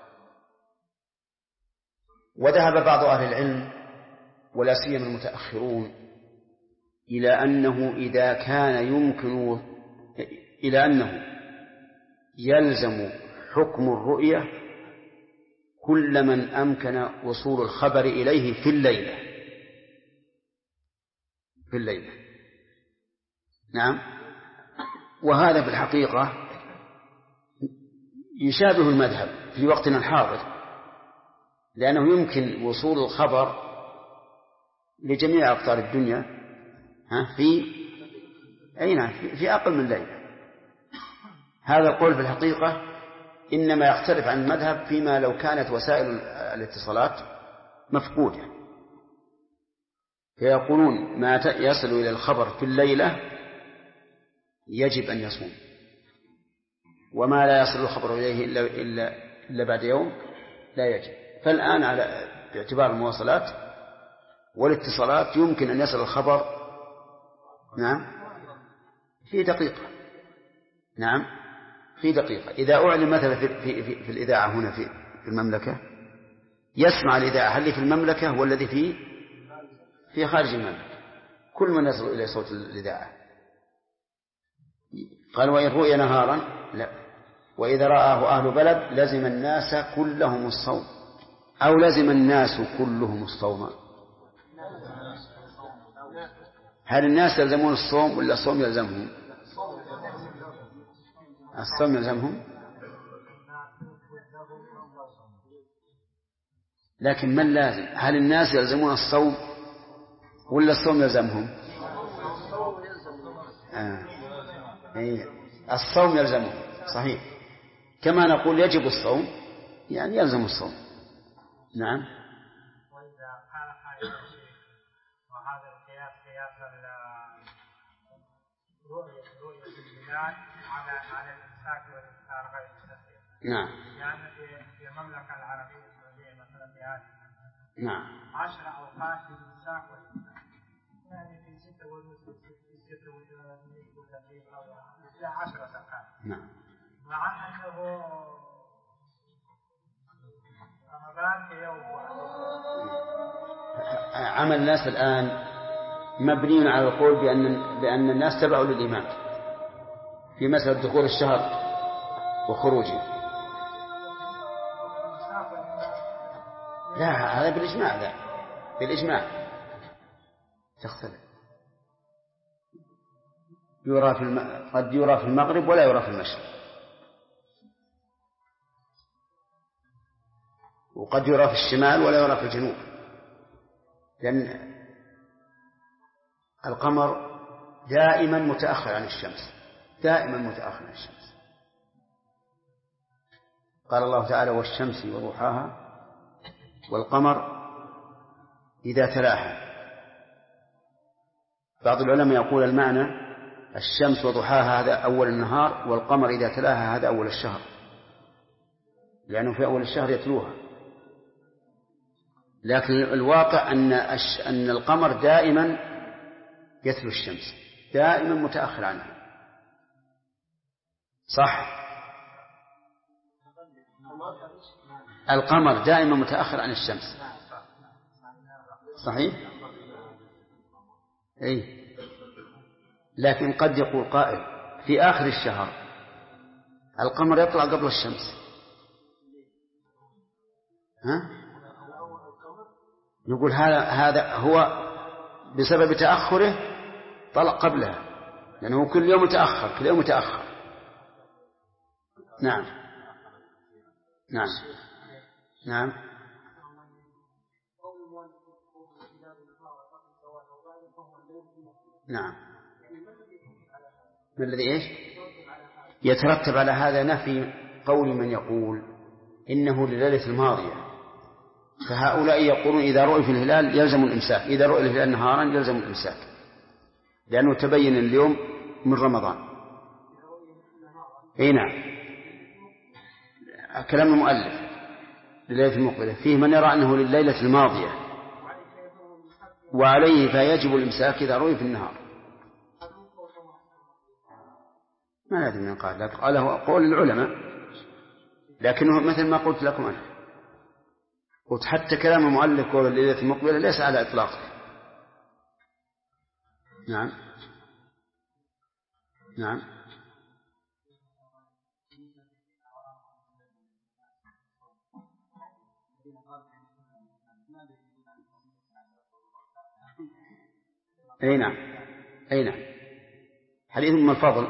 وذهب بعض أهل العلم ولا سيما المتأخرون إلى أنه إذا كان يمكن إلى أنه يلزم حكم الرؤية كل من أمكن وصول الخبر إليه في الليلة. نعم. وهذا في الحقيقة يشابه المذهب في وقتنا الحاضر، لأنه يمكن وصول الخبر لجميع أقطار الدنيا في أقل من ليلة. هذا القول في الحقيقة إنما يختلف عن المذهب فيما لو كانت وسائل الاتصالات مفقودة، فيقولون ما يصل إلى الخبر في الليلة يجب أن يصوم، وما لا يصل الخبر إليه إلا بعد يوم لا يجب. فالآن على باعتبار المواصلات والاتصالات يمكن أن يصل الخبر نعم في دقيقة، نعم في دقيقة. إذا أعلن مثلا في الإذاعة هنا في المملكة يسمع الإذاعة هل في المملكة والذي في خارج المملكة، كل من يصل إلى صوت الإذاعة. قال وإن رؤي نهارا لا، وإذا رآه أهل بلد لزم الناس كلهم الصوم، أو لزم الناس كلهم الصوم. هل الناس يلزمون الصوم ولا الصوم يلزمهم؟ الصوم يلزمهم، لكن من لازم؟ هل الناس يلزمون الصوم ولا الصوم يلزمهم؟ الصوم يلزمهم صحيح، كما نقول يجب الصوم يعني يلزم الصوم. نعم. وإذا قال قائل وهذا القياس قياس رؤية البلاد على الإمساك والإفطار غير الصحيح. نعم. يعني في المملكة العربية السعودية مثلا في هذه نعم 10 أوقات للإمساك والإفطار، يعني في 36 أو 10 أوقات. نعم. مع أنه رمضان في يوم عمل الناس الآن مبني على القول بأن الناس تبعوا للإمام في مسألة دخول الشهر وخروجه. لا هذا بالإجماع، لا بالإجماع تختلف، قد يرى في المغرب ولا يرى في المشرق، وقد يرى في الشمال ولا يرى في الجنوب، لأن القمر دائما متأخر عن الشمس، دائما متأخر عن الشمس. قال الله تعالى: والشمس وضحاها والقمر إذا تلاها. بعض العلماء يقول المعنى الشمس وضحاها هذا أول النهار، والقمر إذا تلاها هذا أول الشهر، لأنه في أول الشهر يتلوها. لكن الواقع أن القمر دائما يتلو الشمس، دائما متأخر عنها. صح؟ القمر دائما متأخر عن الشمس، صحيح؟ أي. لكن قد يقول قائل في آخر الشهر القمر يطلع قبل الشمس، ها؟ نقول هذا هو بسبب تأخره طلع قبلها، لأنه كل يوم متأخر، كل يوم متأخر. نعم نعم نعم. نعم. ما الذي إيش يترتب على هذا؟ نفي قول من يقول إنه لليلة الماضية، فهؤلاء يقولون إذا رؤي في الهلال يلزم الإمساك، إذا رؤي الهلال نهارا يلزم الإمساك، لأنه تبين اليوم من رمضان. أي نعم، كلام المؤلف لليلة المقبلة، فيه من يرى أنه لليلة الماضية وعليه فيجب الإمساك إذا رؤي في النهار. ما ندري من قال، لكن قاله قول العلماء، لكنه مثل ما قلت لكم أنا، قلت حتى كلام المؤلف قول الليلة المقبلة ليس على إطلاقه. نعم نعم. أي نعم أي نعم. حديث أم الفضل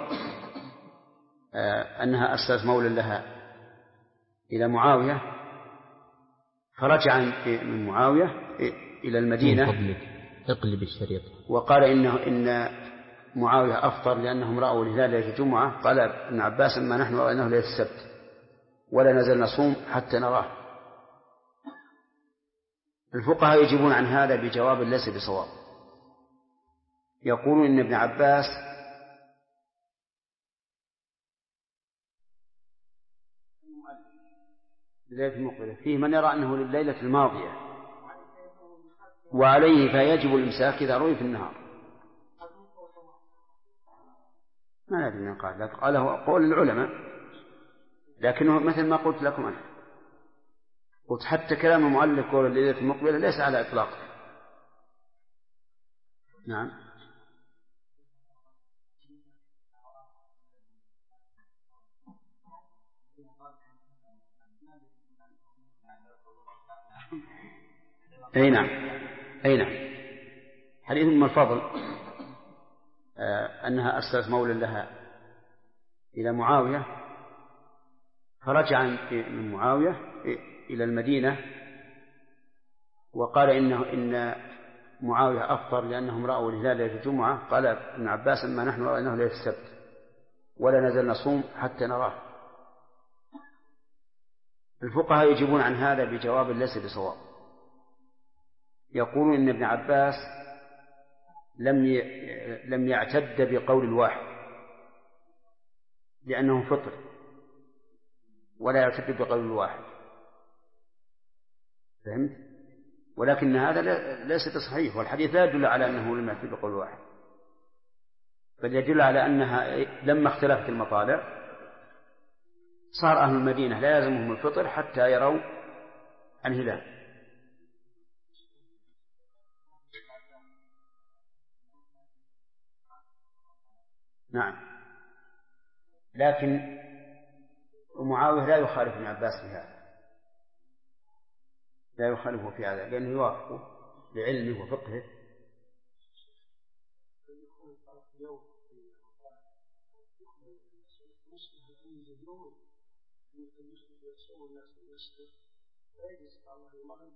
أنها أرسلت مولا لها إلى معاوية، فرجع من معاوية إلى المدينة اقلب الشريط، وقال إن معاوية أفطر لأنهم رأوا الهلال ليلة الجمعة. قال ابن عباس: ما نحن رأيناه ليلة السبت ولا نزل نصوم حتى نراه. الفقهاء يجيبون عن هذا بجواب ليس بصواب، يقولون إن ابن عباس ليلة المقبلة فيه من يرى أنه لليلة الماضية وعليه فيجب الإمساك إذا رؤي في النهار. ما ندري من قال، لكن قاله قول العلماء، لكنه مثل ما قلت لكم أنا، قلت حتى كلام المؤلف قول الليلة المقبلة ليس على إطلاقه. نعم أي نعم أي نعم. حديث أم الفضل أنها أرسلت مولا لها إلى معاوية، فرجع من معاوية إلى المدينة وقال إن معاوية أفطر لأنهم رأوا الهلال ليلة الجمعة. قال ابن عباس: ما نحن رأيناه ليلة السبت ولا نزل نصوم حتى نراه. الفقهاء يجيبون عن هذا بجواب ليس بصواب، يقولون إن ابن عباس لم يعتد بقول الواحد لأنه فطر، ولا يعتد بقول الواحد، فهمت؟ ولكن هذا ليس بصحيح، والحديث لا يدل على أنه لم يعتد بقول الواحد، بل يدل على أنها لما اختلفت المطالع صار أهل المدينة لا يلزمهم الفطر حتى يروا الهلال. نعم. لكن معاوية لا يخالف ابن عباس في هذا، لا يخالفه في هذا، لأنه يوافقه لعلمه وفقهه.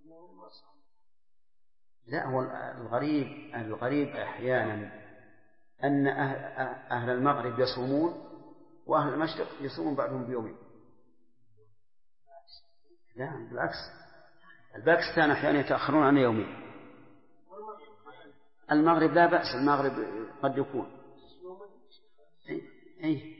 لا، هو الغريب أحيانا أن أهل المغرب يصومون وأهل المشرق يصومون بعضهم بيومين. لا بالعكس، الباكستان أحيانا يتأخرون عن يومين. المغرب لا بأس، المغرب قد يكون أي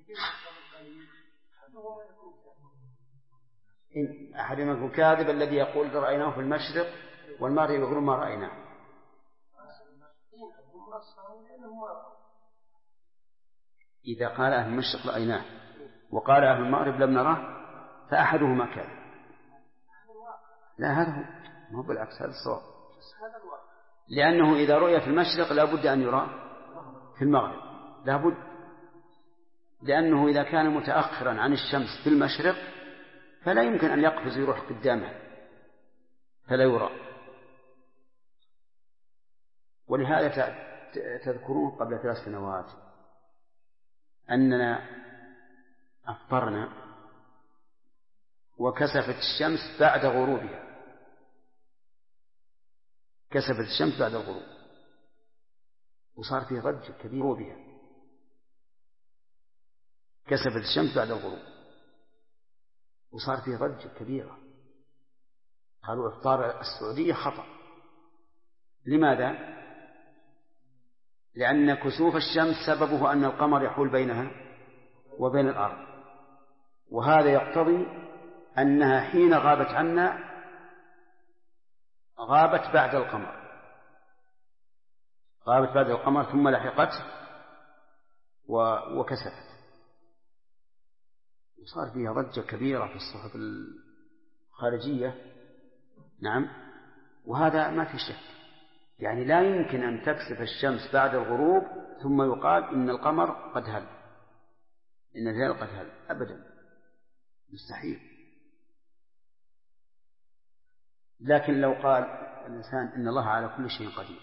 أحدهم يكون كاذب الذي يقول رأيناه في المشرق والمغرب يقول ما رأيناه. إذا قال أهل المشرق رأيناه وقال أهل المغرب لم نراه فأحدهما كاذب. لا هذا هو بالعكس، هذا الصواب، لأنه إذا رؤي في المشرق لا بد أن يرى في المغرب، لا بد، لأنه إذا كان متأخرا عن الشمس في المشرق فلا يمكن أن يقفز يروح قدامه فلا يرى. ولهذا تذكرون قبل 3 سنوات أننا أفطرنا وكسفت الشمس بعد غروبها، كسفت الشمس بعد الغروب وصار فيه ضجة كبيرة بها، كسفت الشمس بعد الغروب وصار فيه ضجة كبيرة، قالوا إفطار السعودية خطأ. لماذا؟ لأن كسوف الشمس سببه أن القمر يحول بينها وبين الأرض، وهذا يقتضي أنها حين غابت عنا غابت بعد القمر، غابت بعد القمر ثم لحقته وكسفت، وصار فيها ضجة كبيرة في الصحف الخارجية. نعم، وهذا ما في شك، يعني لا يمكن أن تكسف الشمس بعد الغروب ثم يقال إن القمر قد هل، إن الهلال قد هل، أبدا، مستحيل. لكن لو قال الإنسان إن الله على كل شيء قدير،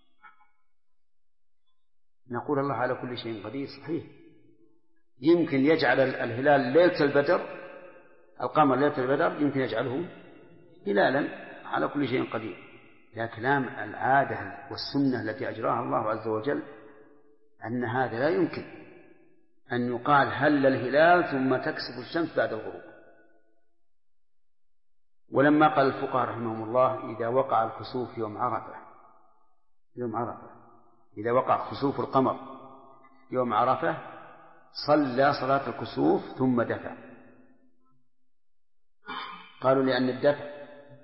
نقول الله على كل شيء قدير صحيح، يمكن يجعل الهلال ليلة البدر، القمر ليلة البدر يمكن يجعله هلالا على كل شيء قدير، لكن كلام العادة والسنة التي أجراها الله عز وجل أن هذا لا يمكن أن يقال هل الهلال ثم تكسف الشمس بعد الغروب. ولما قال الفقهاء رحمهم الله إذا وقع الكسوف يوم عرفة، إذا وقع خسوف القمر يوم عرفة صلى صلاة الكسوف ثم دفع. قالوا لأن الدفع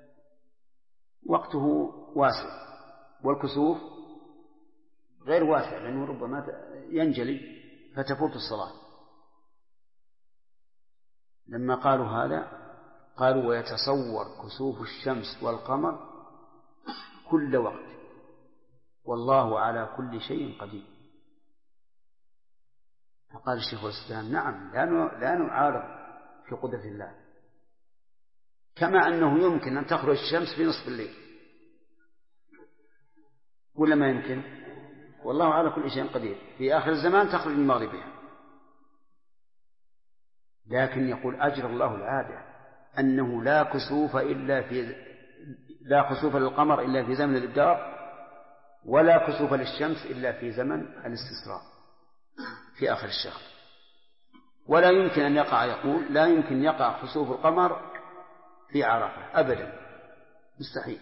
وقته واسع والكسوف غير واسع لأنه ربما ينجلي فتفوت الصلاة. لما قالوا هذا قالوا ويتصور كسوف الشمس والقمر كل وقت والله على كل شيء قدير. فقال الشيخ الإسلام نعم لا نعارض في قدرة الله، كما أنه يمكن أن تخرج الشمس في نصف الليل ولا ما يمكن، والله على كل شيء قدير، في آخر الزمان تخرج من مغربها. لكن يقول أجرى الله العادة أنه لا كسوف للقمر إلا في زمن الإبدار ولا كسوف للشمس إلا في زمن الاستسراء في آخر الشهر. ولا يمكن أن يقع، يقول لا يمكن يقع كسوف القمر في عرفة أبدا، مستحيل.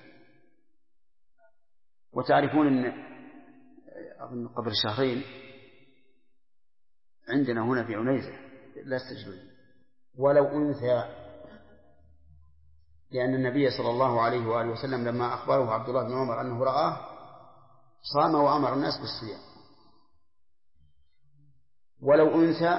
وتعرفون أن قبل شهرين عندنا هنا في عنيزة لا استجلون ولو أنثى، لأن النبي صلى الله عليه وآله وسلم لما أخبره عبد الله بن عمر أنه رآه صام وأمر الناس بالصيام. ولو أنثى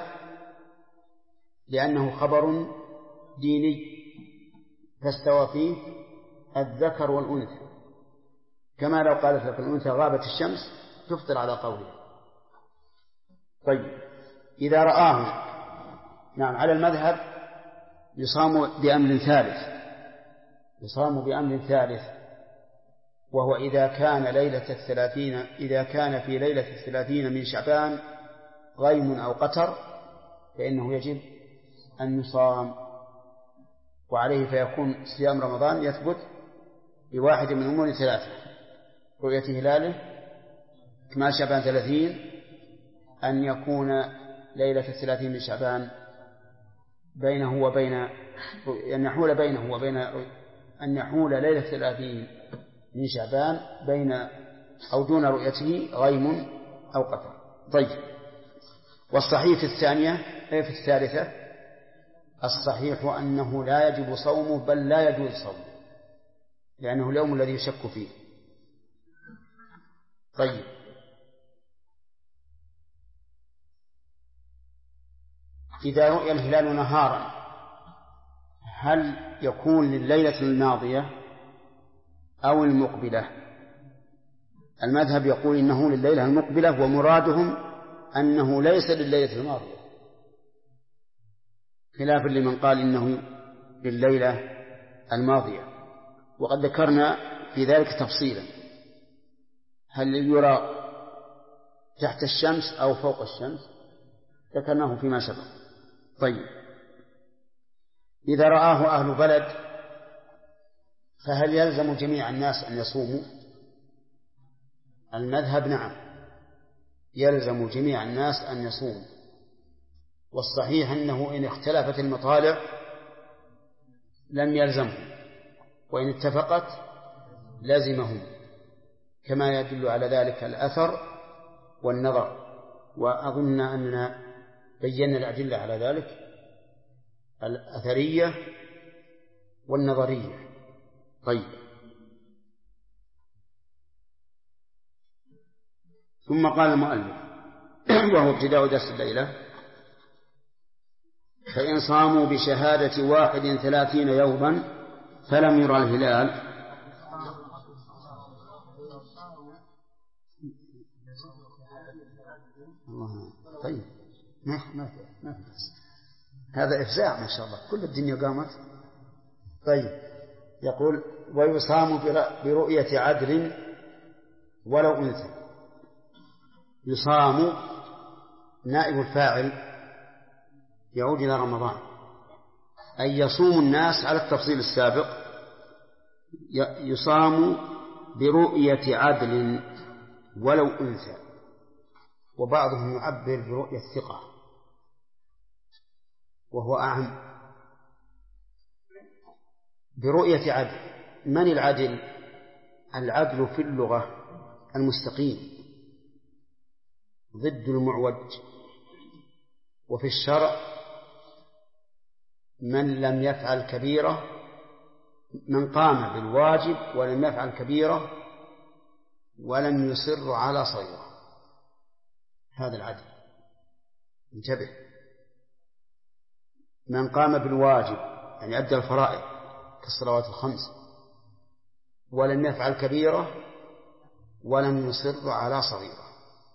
لأنه خبر ديني فاستوى فيه الذكر والأنثى، كما لو قالت لك الأنثى غابت الشمس تفطر على قوله. طيب إذا رآه نعم على المذهب يصام بأمر ثالث، وهو إذا كان في ليلة 30 من شعبان غيم أو قتر فإنه يجب أن يصام، وعليه فيكون صيام رمضان يثبت بواحد من أمور 3: رؤية هلاله إكمال شعبان 30 أن يكون ليلة 30 من شعبان بينه وبين أن يحول ليلة 30 من شعبان بين أو دون رؤيته غيم أو قطر. طيب، والصحيح في الثالثة الصحيح أنه لا يجب صومه بل لا يجوز صومه لأنه اليوم الذي يشك فيه. طيب، إذا رؤي الهلال نهارا هل يكون لليلة الماضية أو المقبلة؟ المذهب يقول إنه لليلة المقبلة، ومرادهم أنه ليس لليلة الماضية، خلافا لمن قال إنه لليلة الماضية. وقد ذكرنا في ذلك تفصيلا، هل يرى تحت الشمس أو فوق الشمس؟ ذكرناه فيما سبق. طيب، إذا رآه أهل بلد فهل يلزم جميع الناس أن يصوموا؟ المذهب نعم، يلزم جميع الناس أن يصوموا، والصحيح أنه إن اختلفت المطالع لم يلزمهم، وإن اتفقت لزمهم، كما يدل على ذلك الأثر والنظر، وأظن أننا بينا الأدلة على ذلك، الأثرية والنظرية. طيب، ثم قال المؤلف وهو ابتداء درس الليلة: فإن صاموا بشهادة 31 يوما فلم يرى الهلال طيب، ما هذا إفزاع ما شاء الله، كل الدنيا قامت. طيب، يقول: ويصام برؤية عدل ولو أنثى. يصام نائب الفاعل يعود إلى رمضان، أي يصوم الناس على التفصيل السابق. يصام برؤية عدل ولو أنثى، وبعضهم يعبر برؤية الثقة وهو أعم. برؤية عدل، من العدل؟ العدل في اللغة المستقيم ضد المعوج، وفي الشرع من لم يفعل كبيرة، من قام بالواجب ولم يفعل كبيرة ولم يصر على صغيرة، هذا العدل. انتبه، من قام بالواجب يعني أدى الفرائض كالصلوات الخمس ولم يفعل كبيرة ولم يصر على صغيرة،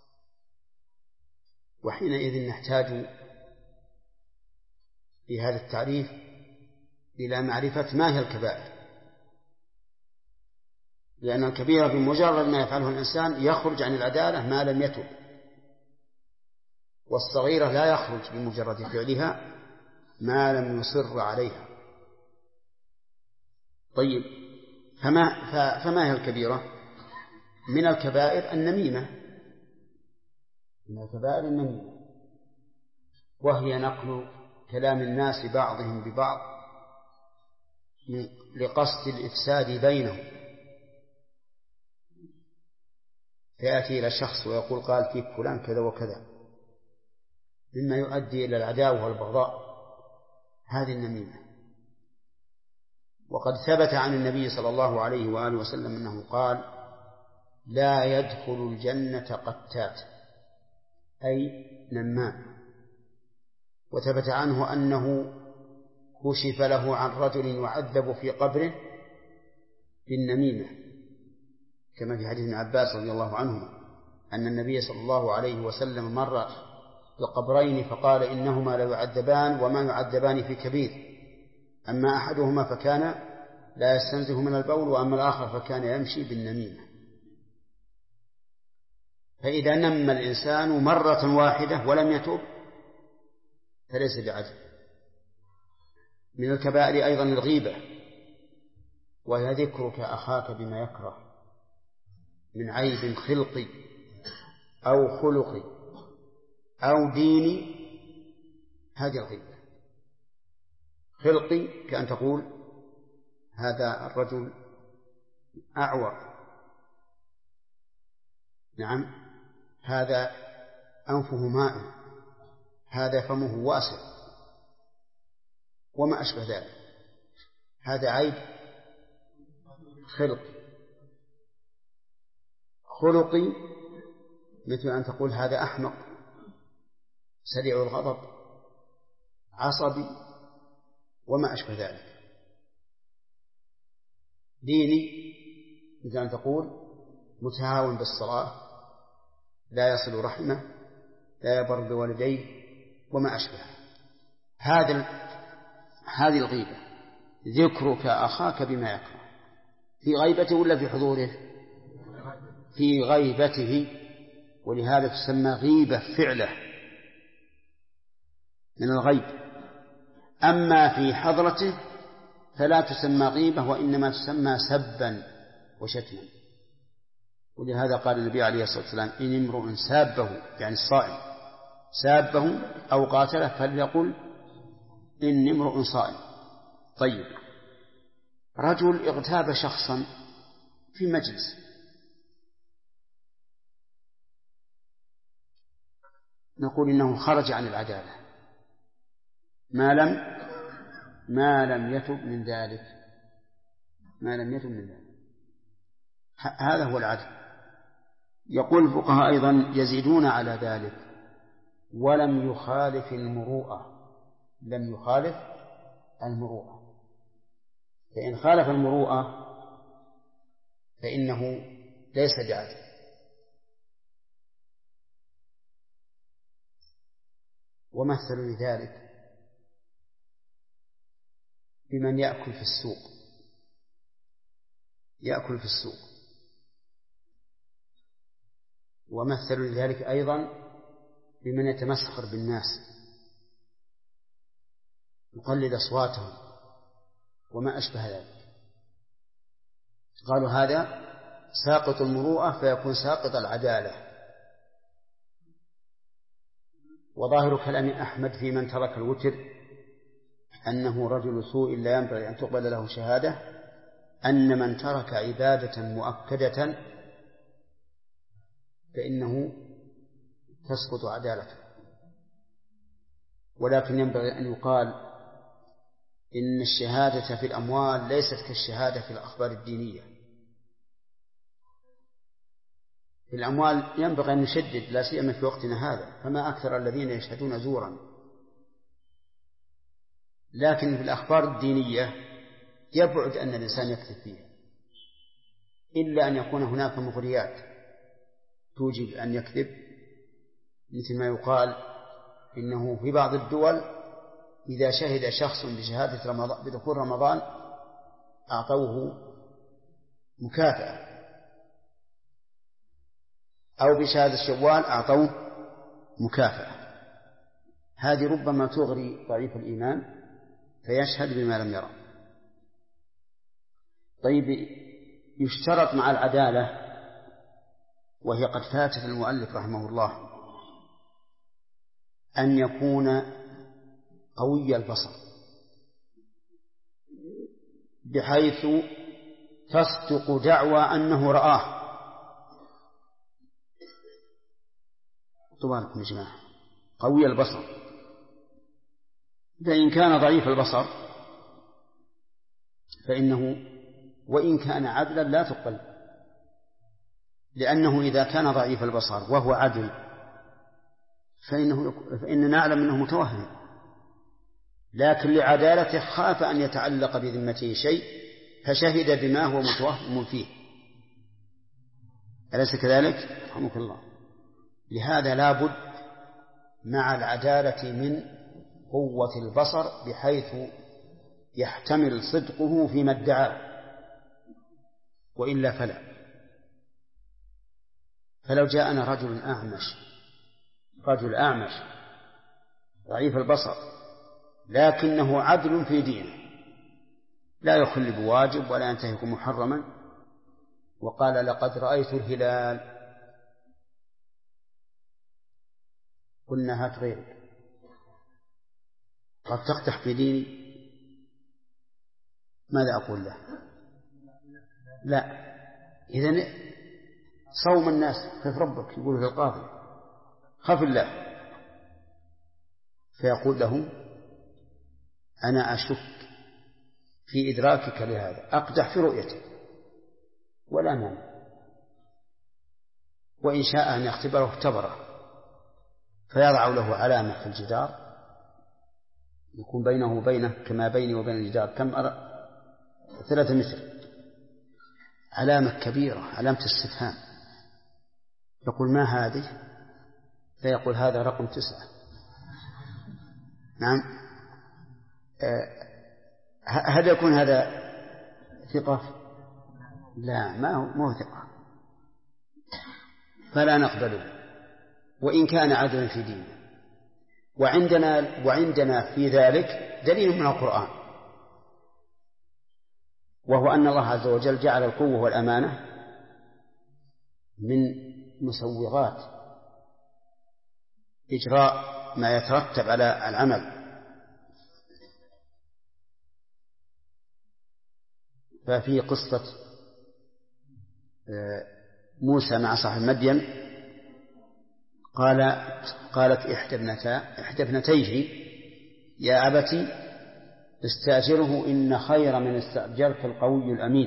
وحينئذ نحتاج في هذا التعريف إلى معرفة ما هي الكبائر، لأن الكبيرة بمجرد ما يفعله الإنسان يخرج عن العدالة ما لم يتب، والصغيرة لا يخرج بمجرد فعلها ما لم يصر عليها. طيب، فما هي الكبيرة؟ من الكبائر النميمة، من الكبائر النميمة، وهي نقل كلام الناس بعضهم ببعض لقصد الإفساد بينهم، فيأتي إلى شخص ويقول قال فيك فلان كذا وكذا، مما يؤدي إلى العداوة والبغضاء، هذه النميمة. وقد ثبت عن النبي صلى الله عليه وآله وسلم أنه قال: لا يدخل الجنة قتات، أي نمام. وثبت عنه أنه كشف له عن رجل يعذب في قبره بالنميمة، كما في حديث ابن عباس رضي الله عنهما أن النبي صلى الله عليه وسلم مر بقبرين فقال: إنهما لا يعذبان وما يعذبان في كبير، أما أحدهما فكان لا يستنزه من البول، وأما الآخر فكان يمشي بالنميمة. فإذا نم الإنسان مرة واحدة ولم يتوب فليس بعدل. من الكبائر أيضا الغيبة، وهي ذكرك أخاك بما يكره من عيب خلقي أو خلقي أو ديني، هذه الغيبة. خلقي كأن تقول هذا الرجل أعور، نعم، هذا أنفه مائل، هذا فمه واسع، وما أشبه ذلك، هذا عيب خلقي. خلقي مثل أن تقول هذا أحمق، سريع الغضب، عصبي، وما أشبه ذلك. ديني مثل أن تقول متهاون بالصلاة، لا يصل رحمه، لا يبر بوالديه، وما أشبه. هذه الغيبة، ذكرك أخاك بما يكره، في غيبته ولا في حضوره؟ في غيبته، ولهذا تسمى غيبة فعله من الغيب. أما في حضرته فلا تسمى غيبة، وإنما تسمى سبا وشتما. ولهذا قال النبي عليه الصلاة والسلام إن امرؤ سابه، يعني الصائم، سابه أو قاتله فليقل إن امرؤ صائم. طيب، رجل اغتاب شخصا في مجلس، نقول إنه خرج عن العدالة ما لم يتب من ذلك، ما لم يتب من ذلك. هذا هو العدل. يقول الفقهاء أيضا يزيدون على ذلك ولم يخالف المروءة، لم يخالف المروءة. فإن خالف المروءة فإنه ليس بعدل. ومثل لذلك بمن يأكل في السوق، يأكل في السوق. ومثل لذلك أيضا بمن يتمسخر بالناس، يقلد أصواتهم وما أشبه ذلك. قالوا هذا ساقط المروءة فيكون ساقط العدالة. وظاهر كلام أحمد في من ترك الوتر أنه رجل سوء لا ينبغي أن تقبل له شهادة، أن من ترك عبادة مؤكدة فإنه تسقط عدالته. ولكن ينبغي أن يقال إن الشهادة في الأموال ليست كالشهادة في الأخبار الدينية. في الأموال ينبغي أن نشدد، لا سيما في وقتنا هذا، فما أكثر الذين يشهدون زورا. لكن في الأخبار الدينية يبعد أن الإنسان يكذب فيها، إلا أن يكون هناك مغريات توجب أن يكذب، مثل ما يقال إنه في بعض الدول إذا شهد شخص بشهادة بدخول رمضان أعطوه مكافأة، أو بشهادة شوال أعطوه مكافأة. هذه ربما تغري ضعيف الإيمان فيشهد بما لم يرى. طيب، يشترط مع العدالة، وهي قد فاتت المؤلف رحمه الله، أن يكون قوي البصر بحيث تصدق دعوى أنه رآه. طبعاً يا جماعة، قوي البصر. فإن كان ضعيف البصر فإنه وإن كان عدلا لا تقبل، لأنه إذا كان ضعيف البصر وهو عدل فإننا نعلم أنه متوهم، لكن لعدالته خاف أن يتعلق بذمته شيء فشهد بما هو متوهم فيه. أليس كذلك؟ رحمك الله. لهذا لا بد مع العدالة من قوة البصر بحيث يحتمل صدقه فيما ادعاه، وإلا فلا. فلو جاءنا رجل أعمش ضعيف البصر لكنه عدل في دينه، لا يخل بواجب ولا ينتهك محرما، وقال لقد رأيت الهلال، قلنا هات غيرك، قد تقدح في ديني، ماذا أقول له؟ لا. إذن صوم الناس خف ربك، يقول في القاضي خف الله، فيقول له أنا أشك في إدراكك لهذا، أقدح في رؤيته ولا مانع، وإن شاء أن يختبره اختبره، فيضع له علامة في الجدار يكون بينه وبينه كما بيني وبين الجدار كم 3 متر، علامة كبيرة، علامة استفهام، يقول ما هذه؟ فيقول هذا رقم 9. نعم. هل يكون هذا ثقة؟ لا، ما هو ثقة، فلا نقبله وإن كان عدلا في دينه. وعندنا في ذلك دليل من القرآن، وهو أن الله عز وجل جعل القوة والأمانة من مسوغات إجراء ما يترتب على العمل. ففي قصة موسى مع صاحب مدين قالت إحدى ابنتيه يا أبت استأجره إن خير من استأجرت القوي الأمين.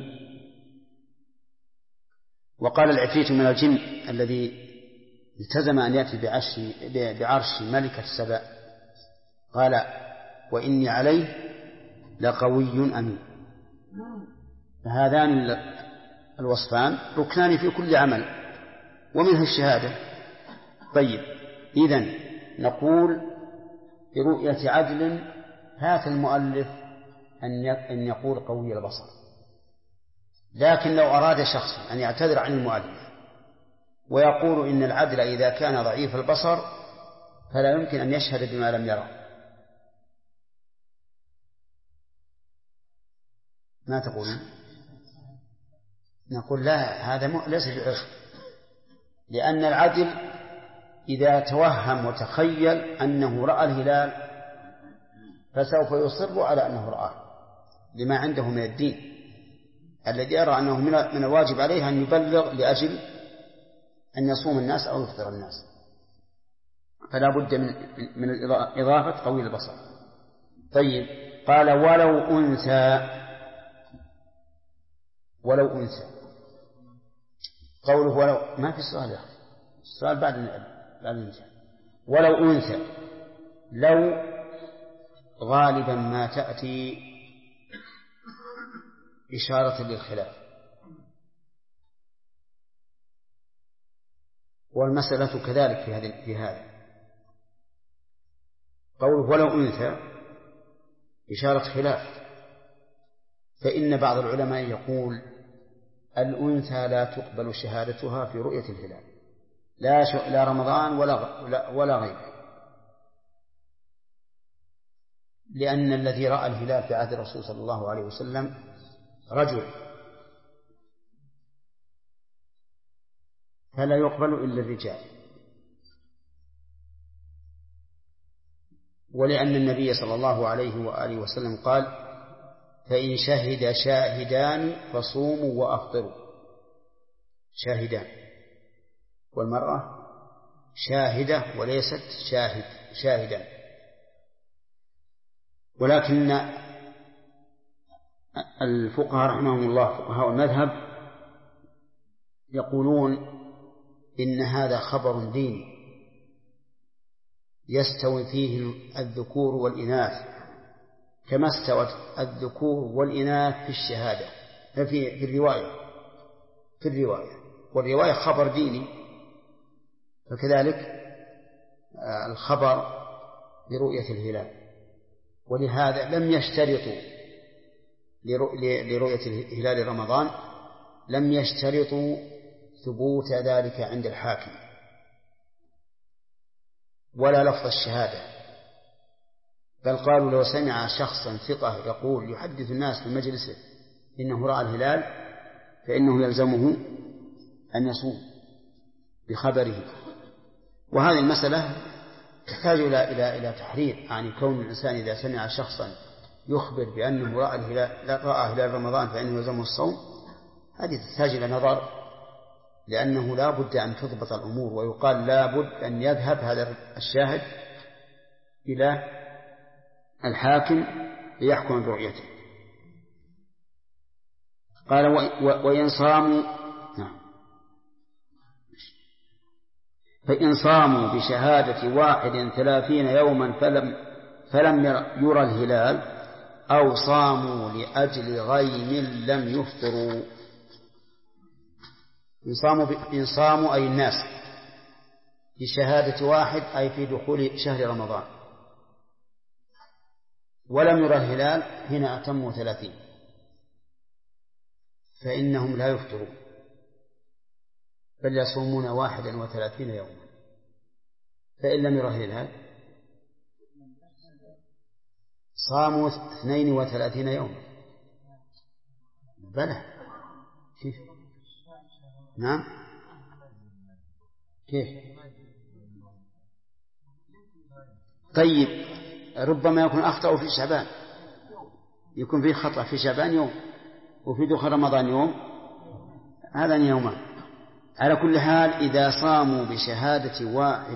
وقال العفريت من الجن الذي التزم أن يأتي بعرش ملكة سبأ قال وإني عليه لقوي أمين. فهذان الوصفان ركنان في كل عمل، ومنها الشهادة. طيب، إذن نقول برؤية عدل هات المؤلف أن يقول قوي البصر، لكن لو أراد شخص أن يعتذر عن المؤلف ويقول إن العدل إذا كان ضعيف البصر فلا يمكن أن يشهد بما لم يرى، ما تقولون؟ نقول لا، هذا ليس بعذر، لأن العدل إذا توهم وتخيل أنه رأى الهلال فسوف يصر على أنه رآه لما عنده من الدين، الذي يرى أنه من الواجب عليه أن يبلغ لأجل أن يصوم الناس أو يفطر الناس، فلا بد من إضافة قوي البصر. طيب، قال ولو أنثى. قوله ولو ما في السؤال يا أخي، السؤال بعد الإنسان. ولو أنثى، لو غالبا ما تأتي إشارة للخلاف، والمسألة كذلك في هذا. قوله ولو أنثى إشارة خلاف، فإن بعض العلماء يقول الأنثى لا تقبل شهادتها في رؤية الهلال، لا رمضان ولا غيره، لأن الذي رأى الهلال في عهد الرسول صلى الله عليه وسلم رجل، فلا يقبل إلا الرجال، ولأن النبي صلى الله عليه وآله وسلم قال فإن شهد شاهدان فصوموا وأفطروا. شاهدان، والمرأة شاهدة وليست شاهدا. ولكن الفقهاء رحمهم الله، فقهاء المذهب، يقولون إن هذا خبر ديني يستوي فيه الذكور والإناث كما استوت الذكور والإناث في الشهادة في الرواية، والرواية خبر ديني، فكذلك الخبر برؤية الهلال. ولهذا لم يشترطوا لرؤية الهلال رمضان لم يشترطوا ثبوت ذلك عند الحاكم ولا لفظ الشهادة، بل قالوا لو سمع شخصا ثقة يقول يحدث الناس في مجلسه إنه رأى الهلال فإنه يلزمه أن يصوم بخبره. وهذه المسألة تحتاج إلى تحرير. يعني كون الإنسان إذا سمع شخصا يخبر بأنه رأى هلال رمضان فإنه يلزمه الصوم، هذه تحتاج إلى نظر، لأنه لا بد أن تضبط الأمور، ويقال لا بد أن يذهب هذا الشاهد إلى الحاكم ليحكم برؤيته. قال وإن صاموا، فإن صاموا بشهادة 31 يوما فلم يرى الهلال أو صاموا لأجل غيم لم يفطروا. إن صاموا أي الناس بشهادة واحد أي في دخول شهر رمضان ولم يرى الهلال هنا أتموا 30 فإنهم لا يفطرون بل يصومون 31 يوما. فإن لم يرى الهلال صاموا 32 يوما. بلى كيف؟ نعم كيف؟ طيب ربما يكون أخطأوا في شعبان، يكون فيه خطأ في شعبان يوم وفي دخول رمضان يوم، هذا يومان. على كل حال إذا صاموا بشهادة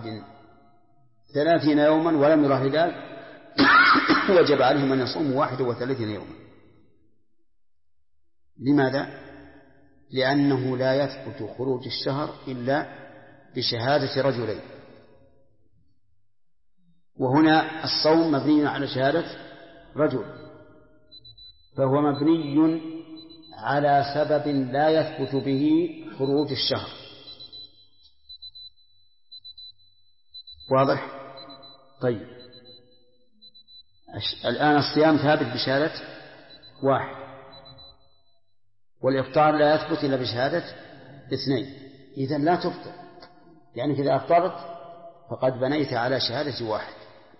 31 يوما ولم يرى الهلال وجب عليهم أن يصوموا 31 يوما. لماذا؟ لأنه لا يثبت خروج الشهر إلا بشهادة رجلين، وهنا الصوم مبني على شهادة رجل، فهو مبني على سبب لا يثبت به خروج الشهر. واضح؟ طيب الآن الصيام ثابت بشهادة واحد، والإفطار لا يثبت إلا بشهادة 2، إذن لا تفطر، يعني إذا أفطرت فقد بنيت على شهادة واحد.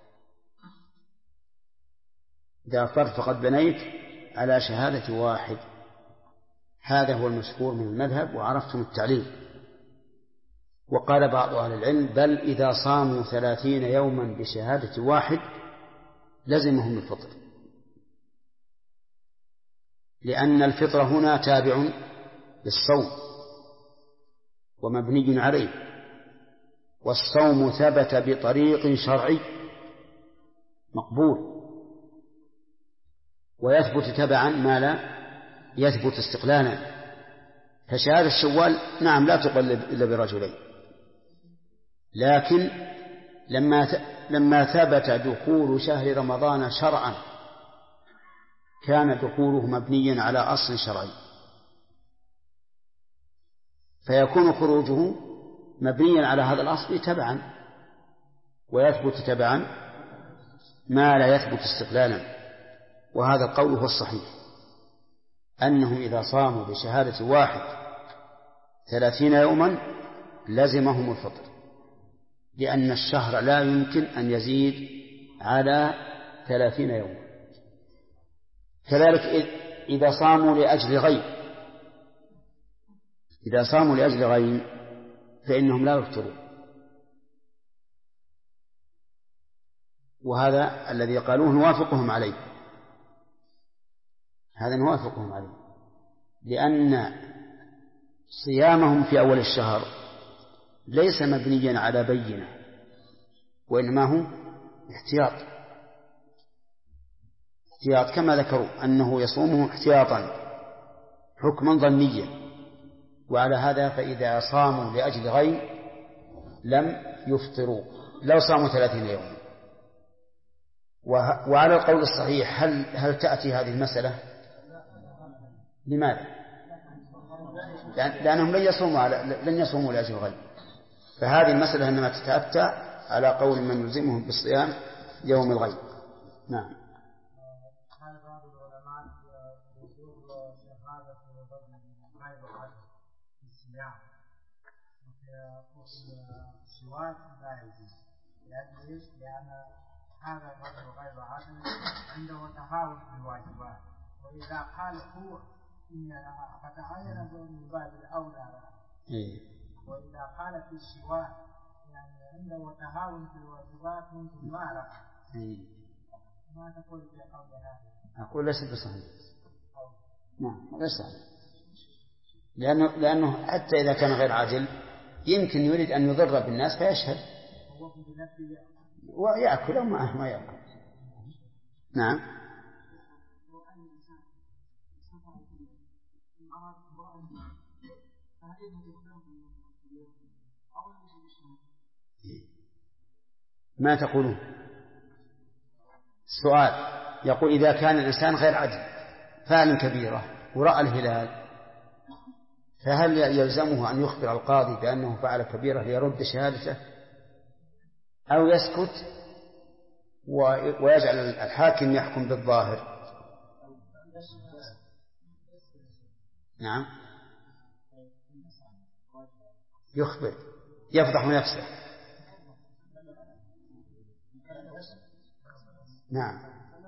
إذا أفطرت فقد بنيت على شهادة واحد. هذا هو المشهور من المذهب، وعرفتم التعليل. وقال بعض أهل العلم بل إذا صاموا 30 يوما بشهادة واحد لزمهم الفطر، لأن الفطر هنا تابع للصوم ومبني عليه، والصوم ثبت بطريق شرعي مقبول، ويثبت تبعا ما لا يثبت استقلالا. فشهادة الشوال نعم لا تقلب إلا برجلين، لكن لما ثبت دخول شهر رمضان شرعا كان دخوله مبنيا على أصل شرعي، فيكون خروجه مبنيا على هذا الأصل تبعا، ويثبت تبعا ما لا يثبت استقلالا. وهذا القول هو الصحيح، أنهم إذا صاموا بشهادة واحد 30 يوما لزمهم الفطر، لأن الشهر لا يمكن أن يزيد على 30 يوما. كذلك إذا صاموا لأجل غيم، إذا صاموا لأجل غيم فإنهم لا يفطرون. وهذا الذي قالوه نوافقهم عليه، هذا نوافقهم عليه، لأن صيامهم في أول الشهر ليس مبنيا على بينة، وإنما هو احتياط كما ذكروا أنه يصومه احتياطا حكما ظنيا. وعلى هذا فإذا صاموا لأجل غيم لم يفطروا لو صاموا 30 يوما. وعلى القول الصحيح هل تأتي هذه المسألة؟ لماذا؟ لأنهم لن يصوموا لأجل غيم، فهذه المسألة إنما تتأتى على قول من يلزمهم بالصيام يوم الغيم. نعم. قال بعض العلماء وجوب شهادة الرجل غير عدل في الصيام وفي السواك لا يجوز، لأن هذا الرجل غير عدل عنده تهاون في الواجبات، وإذا قال هو إن فتعين من باب الأولى، وإذا قال في السواك يعني عنده تهاون في الواجبات ممكن ما أعرف ما تقول في قول هذا؟ أقول ليس بصحيح. نعم ليس صحيح، لأنه حتى إذا كان غير عاجل يمكن يريد أن يضر بالناس فيشهد ويأكل أو ما يأكل. نعم. ما تقولون؟ السؤال يقول إذا كان الإنسان غير عدل فعل كبيرة ورأى الهلال فهل يلزمه أن يخبر القاضي بأنه فعل كبيرة ليرد شهادته أو يسكت ويجعل الحاكم يحكم بالظاهر؟ نعم يخبر يفضح نفسه. نعم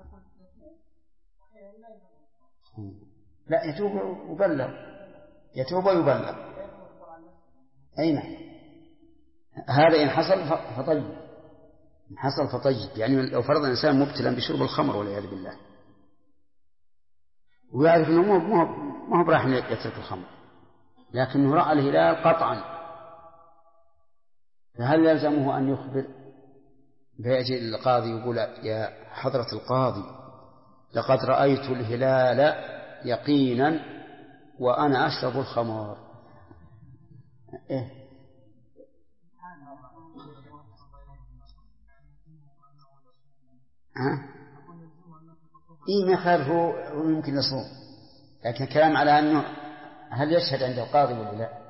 لا يتوب ويبلغ، يتوب ويبلغ. أي نعم هذا إن حصل فطيب، إن حصل فطيب. يعني لو فرض الإنسان مبتلا بشرب الخمر والعياذ بالله ويعرف أنه ما هو براح يترك الخمر لكنه رأى الهلال قطعا فهل يلزمه أن يخبر؟ فيأتي القاضي يقول يا حضرة القاضي لقد رأيت الهلال يقينا وأنا أشرب الخمر. إيه؟ ما خالف هو يمكن يصوم لكن كلام على أنه هل يشهد عند القاضي ولا لا؟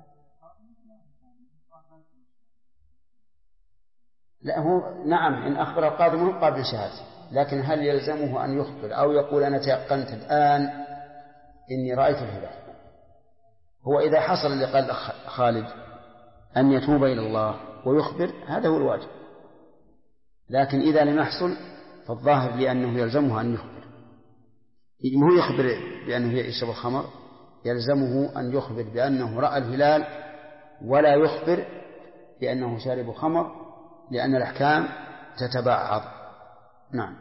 لا هو نعم إن أخبر القاضي منه قابل شهادة لكن هل يلزمه أن يخبر أو يقول أنا تيقنت الآن إني رأيت الهلال؟ هو إذا حصل اللي قال خالد أن يتوب إلى الله ويخبر هذا هو الواجب لكن إذا لم يحصل فالظاهر لأنه يلزمه أن يخبر. هو يخبر بأنه يشرب الخمر يلزمه أن يخبر بأنه رأى الهلال ولا يخبر بأنه شارب خمر لأن الأحكام تتباعض. نعم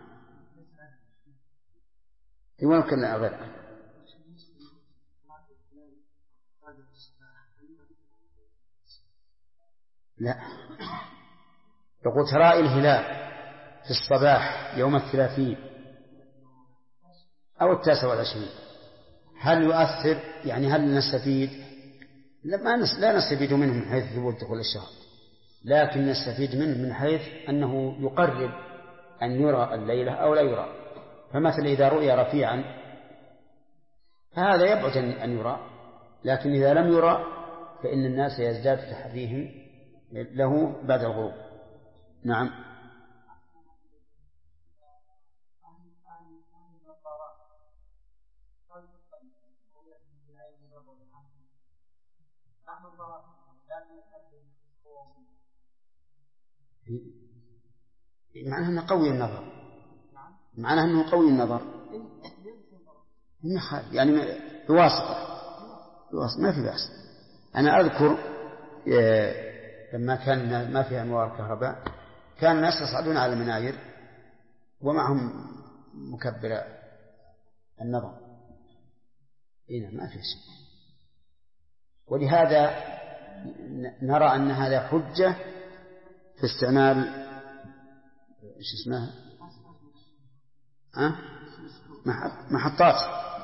يمكن غير لا يقول ترى الهلال في الصباح يوم 30 أو 29 هل يؤثر؟ يعني هل نستفيد؟ لا نستفيد منه من حيث ثبوت دخول الشهر لكن نستفيد منه من حيث أنه يقرب أن يرى الليلة أو لا يرى. فمثلا إذا رؤي رفيعا فهذا يبعد أن يرى لكن إذا لم يرى فإن الناس يزداد تحريهم له بعد الغروب. نعم معناه أنه قوي النظر، معناه أنه قوي النظر يعني بواسطة ما في بأس. أنا أذكر لما كان ما فيها أنوار كهرباء كان الناس يصعدون على المناير ومعهم مكبر النظر هنا ما في شيء ولهذا نرى أن هذا حجة في استعمال ايش اسمها محطات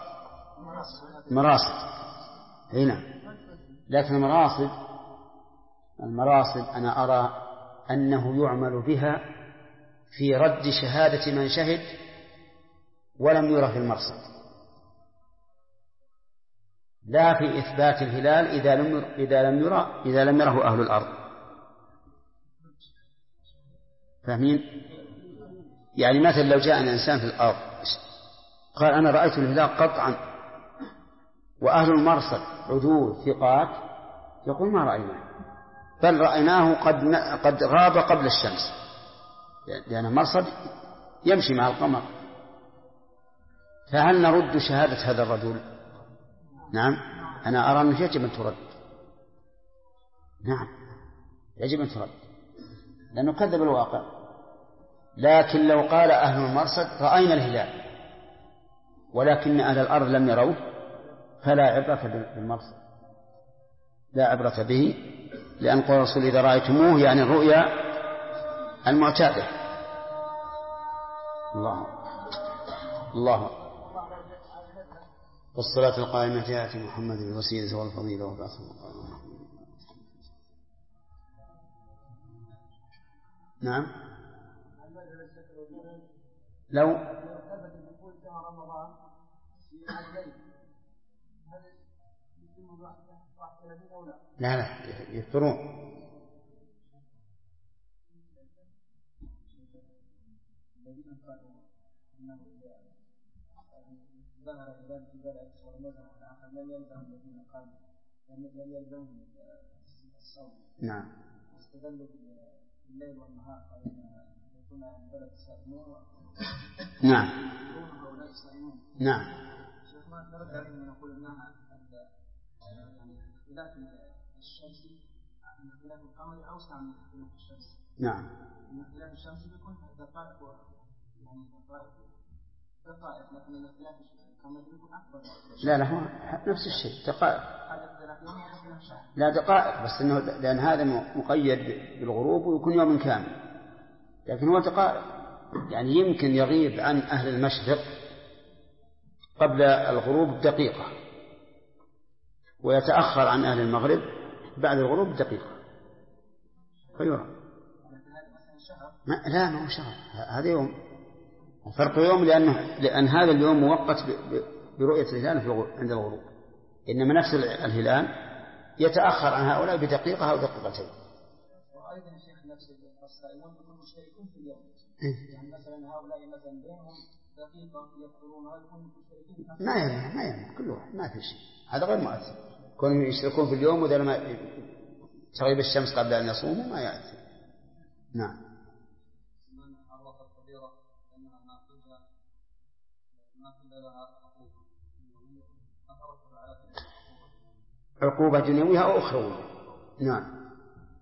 مراصد هنا لكن المراصد أنا أرى أنه يعمل بها في رد شهادة من شهد ولم يرى في المرصد لا في إثبات الهلال إذا لم يره أهل الأرض. فاهمين؟ يعني مثلا لو جاء إنسان في الأرض قال أنا رأيت الهلال قطعا وأهل المرصد عدول ثقات يقول ما رأيناه بل رأيناه قد غاب قبل الشمس لأن المرصد يمشي مع القمر. فهل نرد شهادة هذا الرجل؟ نعم أنا أرى أنه يجب أن ترد. نعم يجب أن ترد لأنه كذب الواقع. لكن لو قال أهل المرصد رأينا الهلال ولكن أهل الأرض لم يروه فلا عبرة بالمرصد، لا عبرة به، لأن قول الرسول إذا رأيتموه يعني الرؤيا المعتادة. الله والصلاة القائمة آت محمد الوسيلة والفضيلة والبعث. نعم لو لا يفطرون. نعم نعم نعم شيخنا نرد عليهم ونقول انها يعني اختلاف الشمس من اختلاف القمر اوسع من اختلاف الشمس. نعم من اختلاف الشمس يكون دقائق يعني دقائق لكن من اختلاف القمر يكون اكبر. لا هو نفس الشيء دقائق. لا دقائق بس انه لان هذا مقيد بالغروب ويكون يوم كامل، لكن هو دقائق يعني يمكن يغيب عن أهل المشرق قبل الغروب بدقيقة ويتأخر عن أهل المغرب بعد الغروب بدقيقة فيرى. لا ما هو شهر، هذا يوم فرق يوم لأن هذا اليوم موقت برؤية الهلال عند الغروب، إنما نفس الهلال يتأخر عن هؤلاء بدقيقة أو دقيقتين. وأيضا يا شيخ نفس الصائمون يكونوا مشتركون في اليوم، يعني مثلا هؤلاء مثلا بينهم دقيقة يفطرون ويكونوا مشتركين. ما يهم كل واحد ما في شيء، هذا غير مؤثر. كونوا يشتركون في اليوم وإذا لما تغيب الشمس قبل أن يصوموا ما يأتي. نعم. عقوبة دنيوية أو أخروية. نعم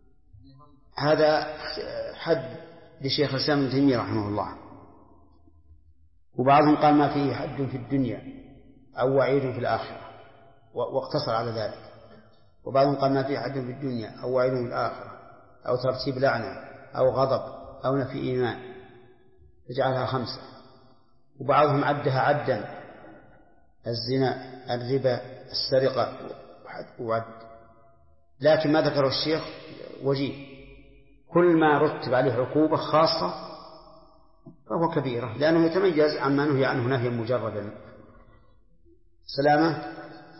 هذا حد لشيخ الإسلام ابن تيمية رحمه الله، وبعضهم قال ما فيه حد في الدنيا أو وعيد في الآخرة واقتصر على ذلك، وبعضهم قال ما فيه حد في الدنيا أو وعيد في الآخرة أو ترتيب لعنة أو غضب أو نفي إيمان فجعلها 5، وبعضهم عدها عدا الزنا الربا السرقة وعد. لكن ما ذكره الشيخ وجيه، كل ما رتب عليه عقوبة خاصة فهو كبيرة لأنه يتميز عما نهي عنه نهيا مجردا. سلامة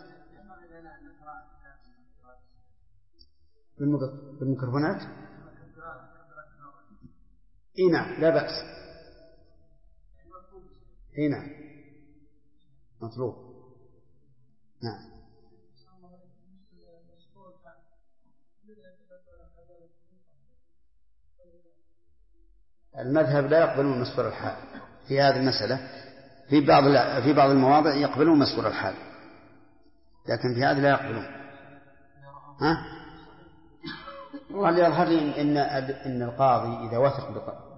بالميكروفونات. نعم لا بأس. نعم مطلوب. نعم المذهب لا يقبلون مسفر الحال في هذه المسألة، في بعض المواضع يقبلون مسفر الحال لكن في هذه لا يقبلون. والله يظهر لي إن القاضي إذا وثق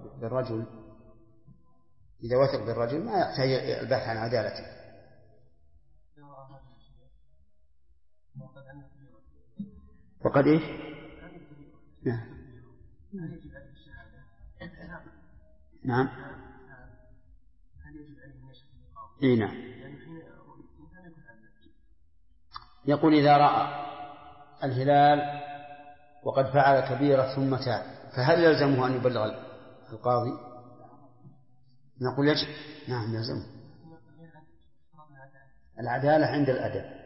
بالرجل ما يحتاج البحث عن عدالته. وقد إيش؟ نعم نعم يقول إذا رأى الهلال وقد فعل كبيرة ثم تاب فهل يلزمه أن يبلغ القاضي؟ نقول يجب. نعم يلزمه. العدالة عند الأدب.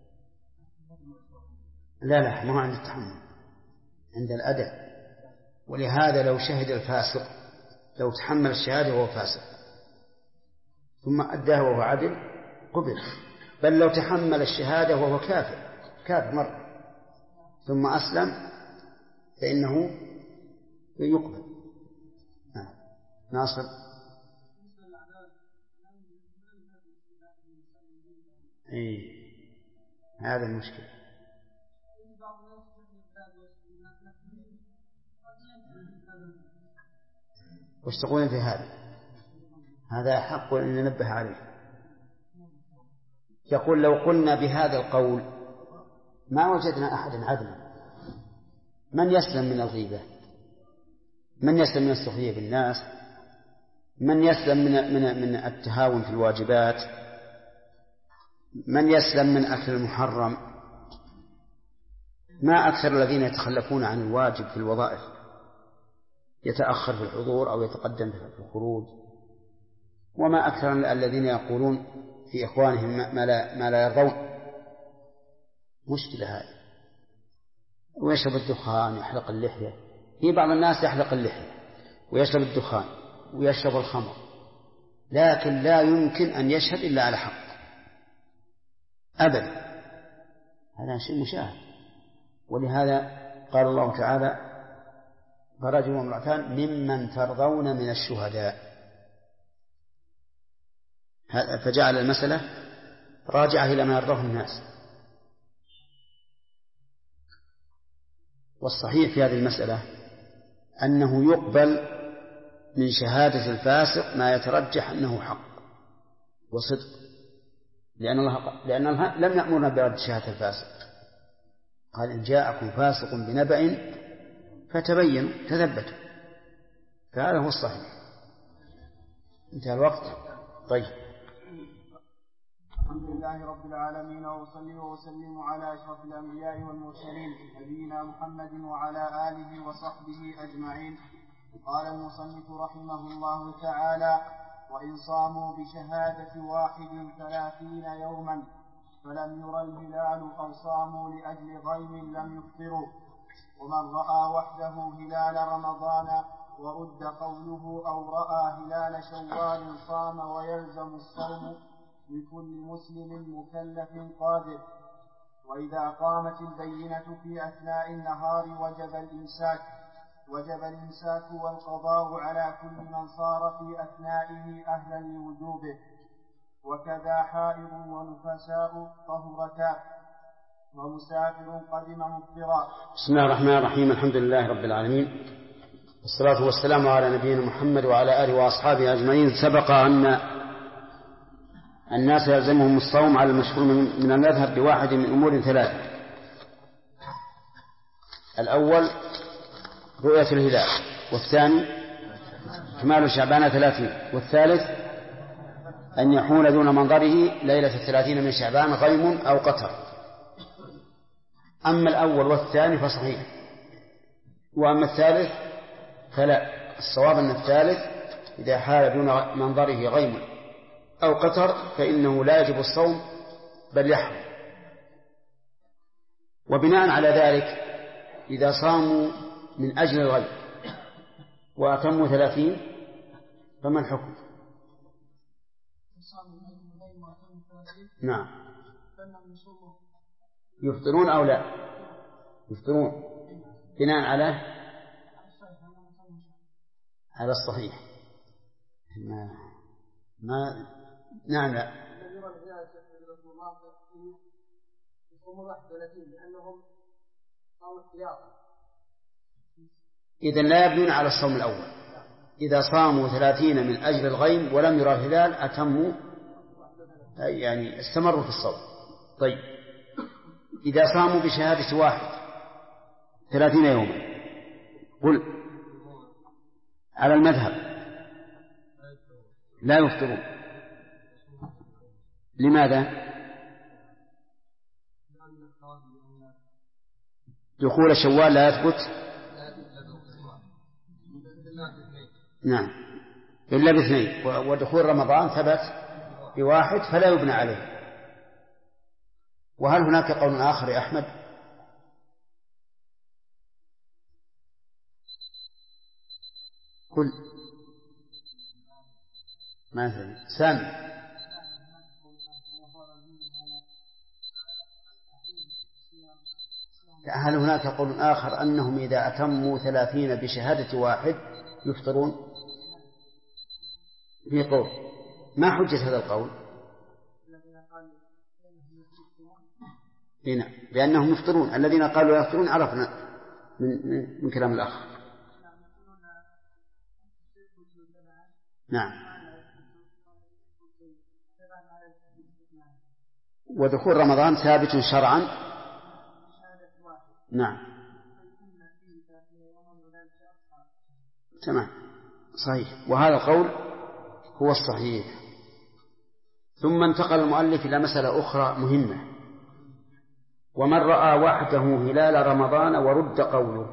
لا ما هو عند التحمل، عند الأدب. ولهذا لو شهد الفاسق لو تحمل الشهادة وهو فاسق ثم أداه وهو عدل قبل، بل لو تحمل الشهادة وهو كافر مرة ثم أسلم فإنه يقبل. ناصر هذا المشكلة. وش تقولون في هذا؟ هذا حق أن ننبه عليه. يقول لو قلنا بهذا القول ما وجدنا أحدا عدلا. من يسلم من الغيبة؟ من يسلم من السخرية بالناس؟ من يسلم من التهاون في الواجبات؟ من يسلم من أكل المحرم؟ ما أكثر الذين يتخلفون عن الواجب في الوظائف، يتأخر في الحضور أو يتقدم في الخروج، وما أكثر الذين يقولون في إخوانهم ما لا يرضون. مشكلة هذه. ويشرب الدخان، يحلق اللحية. في بعض الناس يحلق اللحية ويشرب الدخان ويشرب الخمر، لكن لا يمكن أن يشهد إلا على حق أبدا. هذا شيء مشاهد. ولهذا قال الله تعالى: فرجل وامرأتان ممن ترضون من الشهداء. فجعل المسألة راجعة إلى ما يرضاه الناس. والصحيح في هذه المسألة أنه يقبل من شهادة الفاسق ما يترجح أنه حق وصدق، لأن الله لم يأمرنا برد شهادة الفاسق. قال: إن جاءكم فاسق بنبأ فتبينوا تثبتوا. فهذا هو الصحيح. انتهى الوقت. طيب. الحمد لله رب العالمين، وأصلي وأسلم على أشرف الأنبياء والمرسلين نبينا محمد وعلى آله وصحبه أجمعين. قال المصنف رحمه الله تعالى: وإن صاموا بشهادة واحد 30 يوما فلم ير الهلال أو صاموا لأجل غيم لم يفطروا. ومن رأى وحده هلال رمضان ورد قوله أو رأى هلال شوال صام ويلزم الصوم لكل مسلم مكلف قادر. وإذا قامت البينة في أثناء النهار وجب الإمساك والقضاء على كل من صار في أثنائه أهلا لوجوبه. وكذا حائض ونفساء طهرتا ومسافر قدم مفطرا. بسم الله الرحمن الرحيم. الحمد لله رب العالمين، والصلاة والسلام على نبينا محمد وعلى آله وأصحابه أجمعين. سبق أن الناس يلزمهم الصوم على المشهور من المذهب بواحد من أمور 3: الأول رؤية الهلال، والثاني كمال شعبان 30، والثالث أن يحول دون منظره ليلة 30 من شعبان غيم أو قطر. أما الأول والثاني فصحيح، وأما الثالث فلا. الصواب أن الثالث إذا حال دون منظره غيم أو قطر فإنه لا يجب الصوم بل يحرم. وبناء على ذلك إذا صاموا من أجل الغيب وأتموا 30 فما الحكم؟ نعم، يفطرون أو لا؟ يفطرون بناء على الصحيح. نعم لا. إذن لا يبنون على الصوم الأول. إذا صاموا 30 من أجل الغيم ولم يرى الهلال أتموا، يعني استمروا في الصوم. طيب، إذا صاموا بشهادة واحد 30 يوما قل على المذهب لا يفطرون. لماذا؟ دخول شوال لا يثبت، نعم، إلا ب2، ودخول رمضان ثبت ب1 فلا يبنى عليه. وهل هناك قول آخر يا أحمد؟ قل مثلا سامي. هل هناك قول آخر أنهم إذا أتموا 30 بشهادة واحد يفطرون؟ في قول. ما حجة هذا القول؟ هنا لأنهم يفطرون. الذين قالوا يفطرون عرفنا من كلام الأخ. نعم. ودخول رمضان ثابت شرعا. نعم تمام صحيح، وهذا القول هو الصحيح. ثم انتقل المؤلف إلى مسألة أخرى مهمة: ومن رأى وحده هلال رمضان ورد قوله.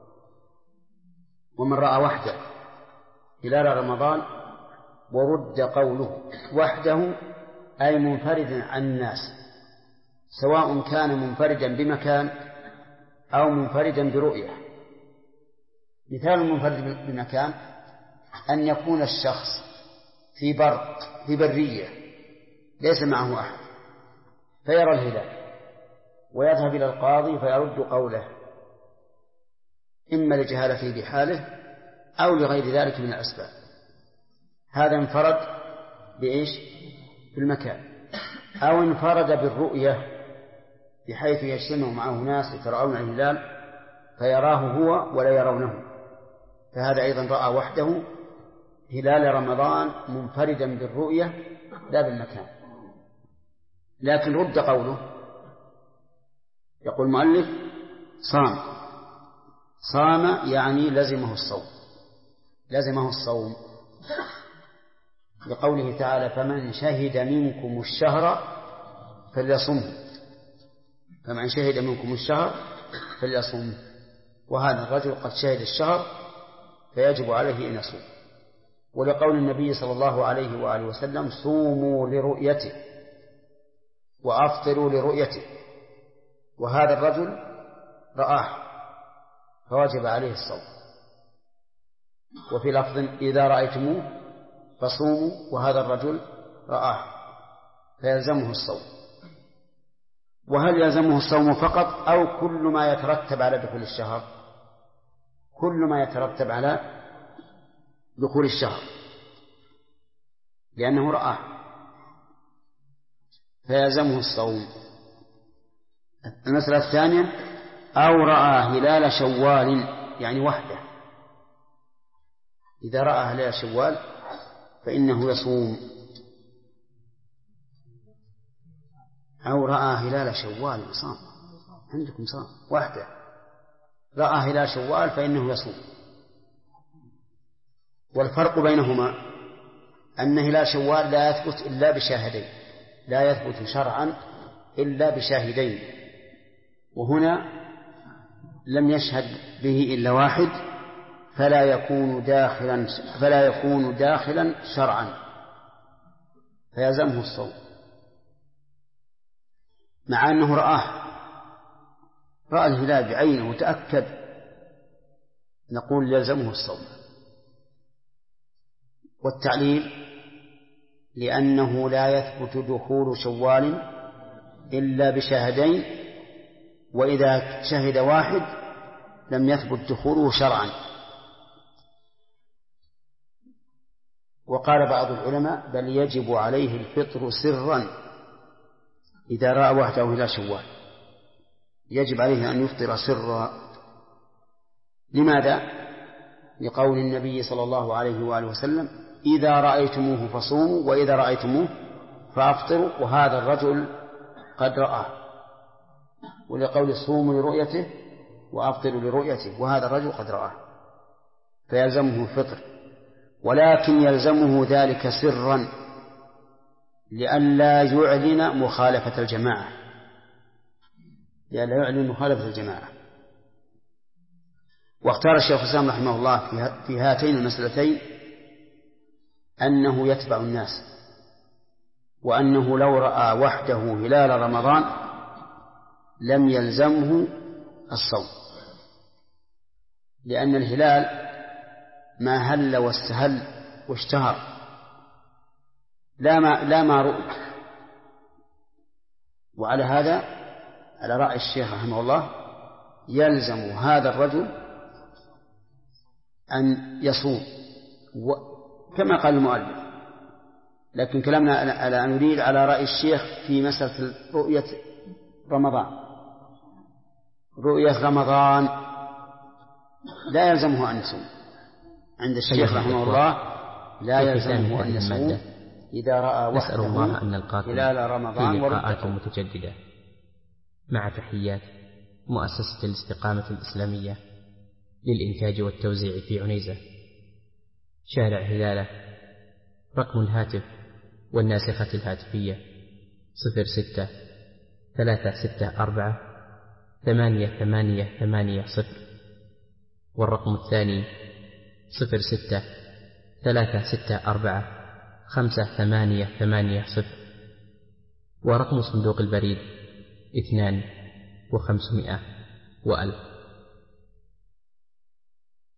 ومن رأى وحده هلال رمضان ورد قوله. وحده أي منفردا عن الناس، سواء كان منفردا بمكان أو منفردا برؤية. مثال المنفرد بمكان أن يكون الشخص في برية ليس معه أحد فيرى الهلال ويذهب إلى القاضي فيرد قوله، إما لجهالته بحاله أو لغير ذلك من الأسباب. هذا انفرد بإيش؟ بالمكان. أو انفرد بالرؤية بحيث يجتمع معه ناس يترعون الهلال فيراه هو ولا يرونه، فهذا أيضا رأى وحده هلال رمضان منفردا بالرؤية لا بالمكان. لكن رد قوله، يقول المؤلف: صام يعني لزمه الصوم لقوله تعالى: فمن شهد منكم الشهر فليصمه. وهذا الرجل قد شهد الشهر فيجب عليه أن يصوم. ولقول النبي صلى الله عليه وآله وسلم: صوموا لرؤيته وأفطروا لرؤيته. وهذا الرجل رآه فوجب عليه الصوم. وفي لفظ: إذا رأيتموه فصوموا. وهذا الرجل رآه فيلزمه الصوم. وهل يلزمه الصوم فقط أو كل ما يترتب على دخول الشهر؟ كل ما يترتب على دخول الشهر، لأنه رآه فيلزمه الصوم. المسألة الثانية: أو رأى هلال شوال يعني وحده. إذا رأى هلال شوال فإنه يصوم. أو رأى هلال شوال صام، عندكم صام وحده، رأى هلال شوال فإنه يصوم. والفرق بينهما أن هلال شوال لا يثبت إلا بشاهدين، لا يثبت شرعا إلا بشاهدين، وهنا لم يشهد به إلا واحد فلا يكون داخلا شرعا فيلزمه الصوم، مع أنه رأى الهلال بعينه وتأكد، نقول يلزمه الصوم. والتعليل: لأنه لا يثبت دخول شوال إلا بشاهدين، وإذا شهد واحد لم يثبت دخوله شرعا. وقال بعض العلماء: بل يجب عليه الفطر سرا إذا رأى وحده هلال شوال، يجب عليه أن يفطر سرا. لماذا؟ لقول النبي صلى الله عليه وآله وسلم: إذا رأيتموه فصوموا وإذا رأيتموه فأفطروا. وهذا الرجل قد رآه. ولقول: صوموا لرؤيته وأفطروا لرؤيته. وهذا الرجل قد رآه فيلزمه الفطر، ولكن يلزمه ذلك سرا لئلا يعلن مخالفة الجماعة. واختار الشيخ الإسلام رحمه الله في هاتين المسألتين أنه يتبع الناس، وأنه لو رأى وحده هلال رمضان لم يلزمه الصوم، لأن الهلال ما هل واستهل واشتهر لا ما رؤي. وعلى هذا، على رأي الشيخ رحمه الله، يلزم هذا الرجل أن يصوم كما قال المؤلف. لكن كلامنا على نريد على رأي الشيخ في مسألة رؤية رمضان لا يلزمه أن يصوم عند الشيخ رحمه الله، لا يلزمه أن يصوم إذا رأى نسأل الله أن نلقاكم خلال رمضان في لقاءات متجددة، مع تحيات مؤسسة الاستقامة الإسلامية للإنتاج والتوزيع في عنيزة، شارع هلالة. رقم الهاتف والناسخة الهاتفية 06-364-8880، والرقم الثاني 06-364-5880، ورقم صندوق البريد 2500 و1000.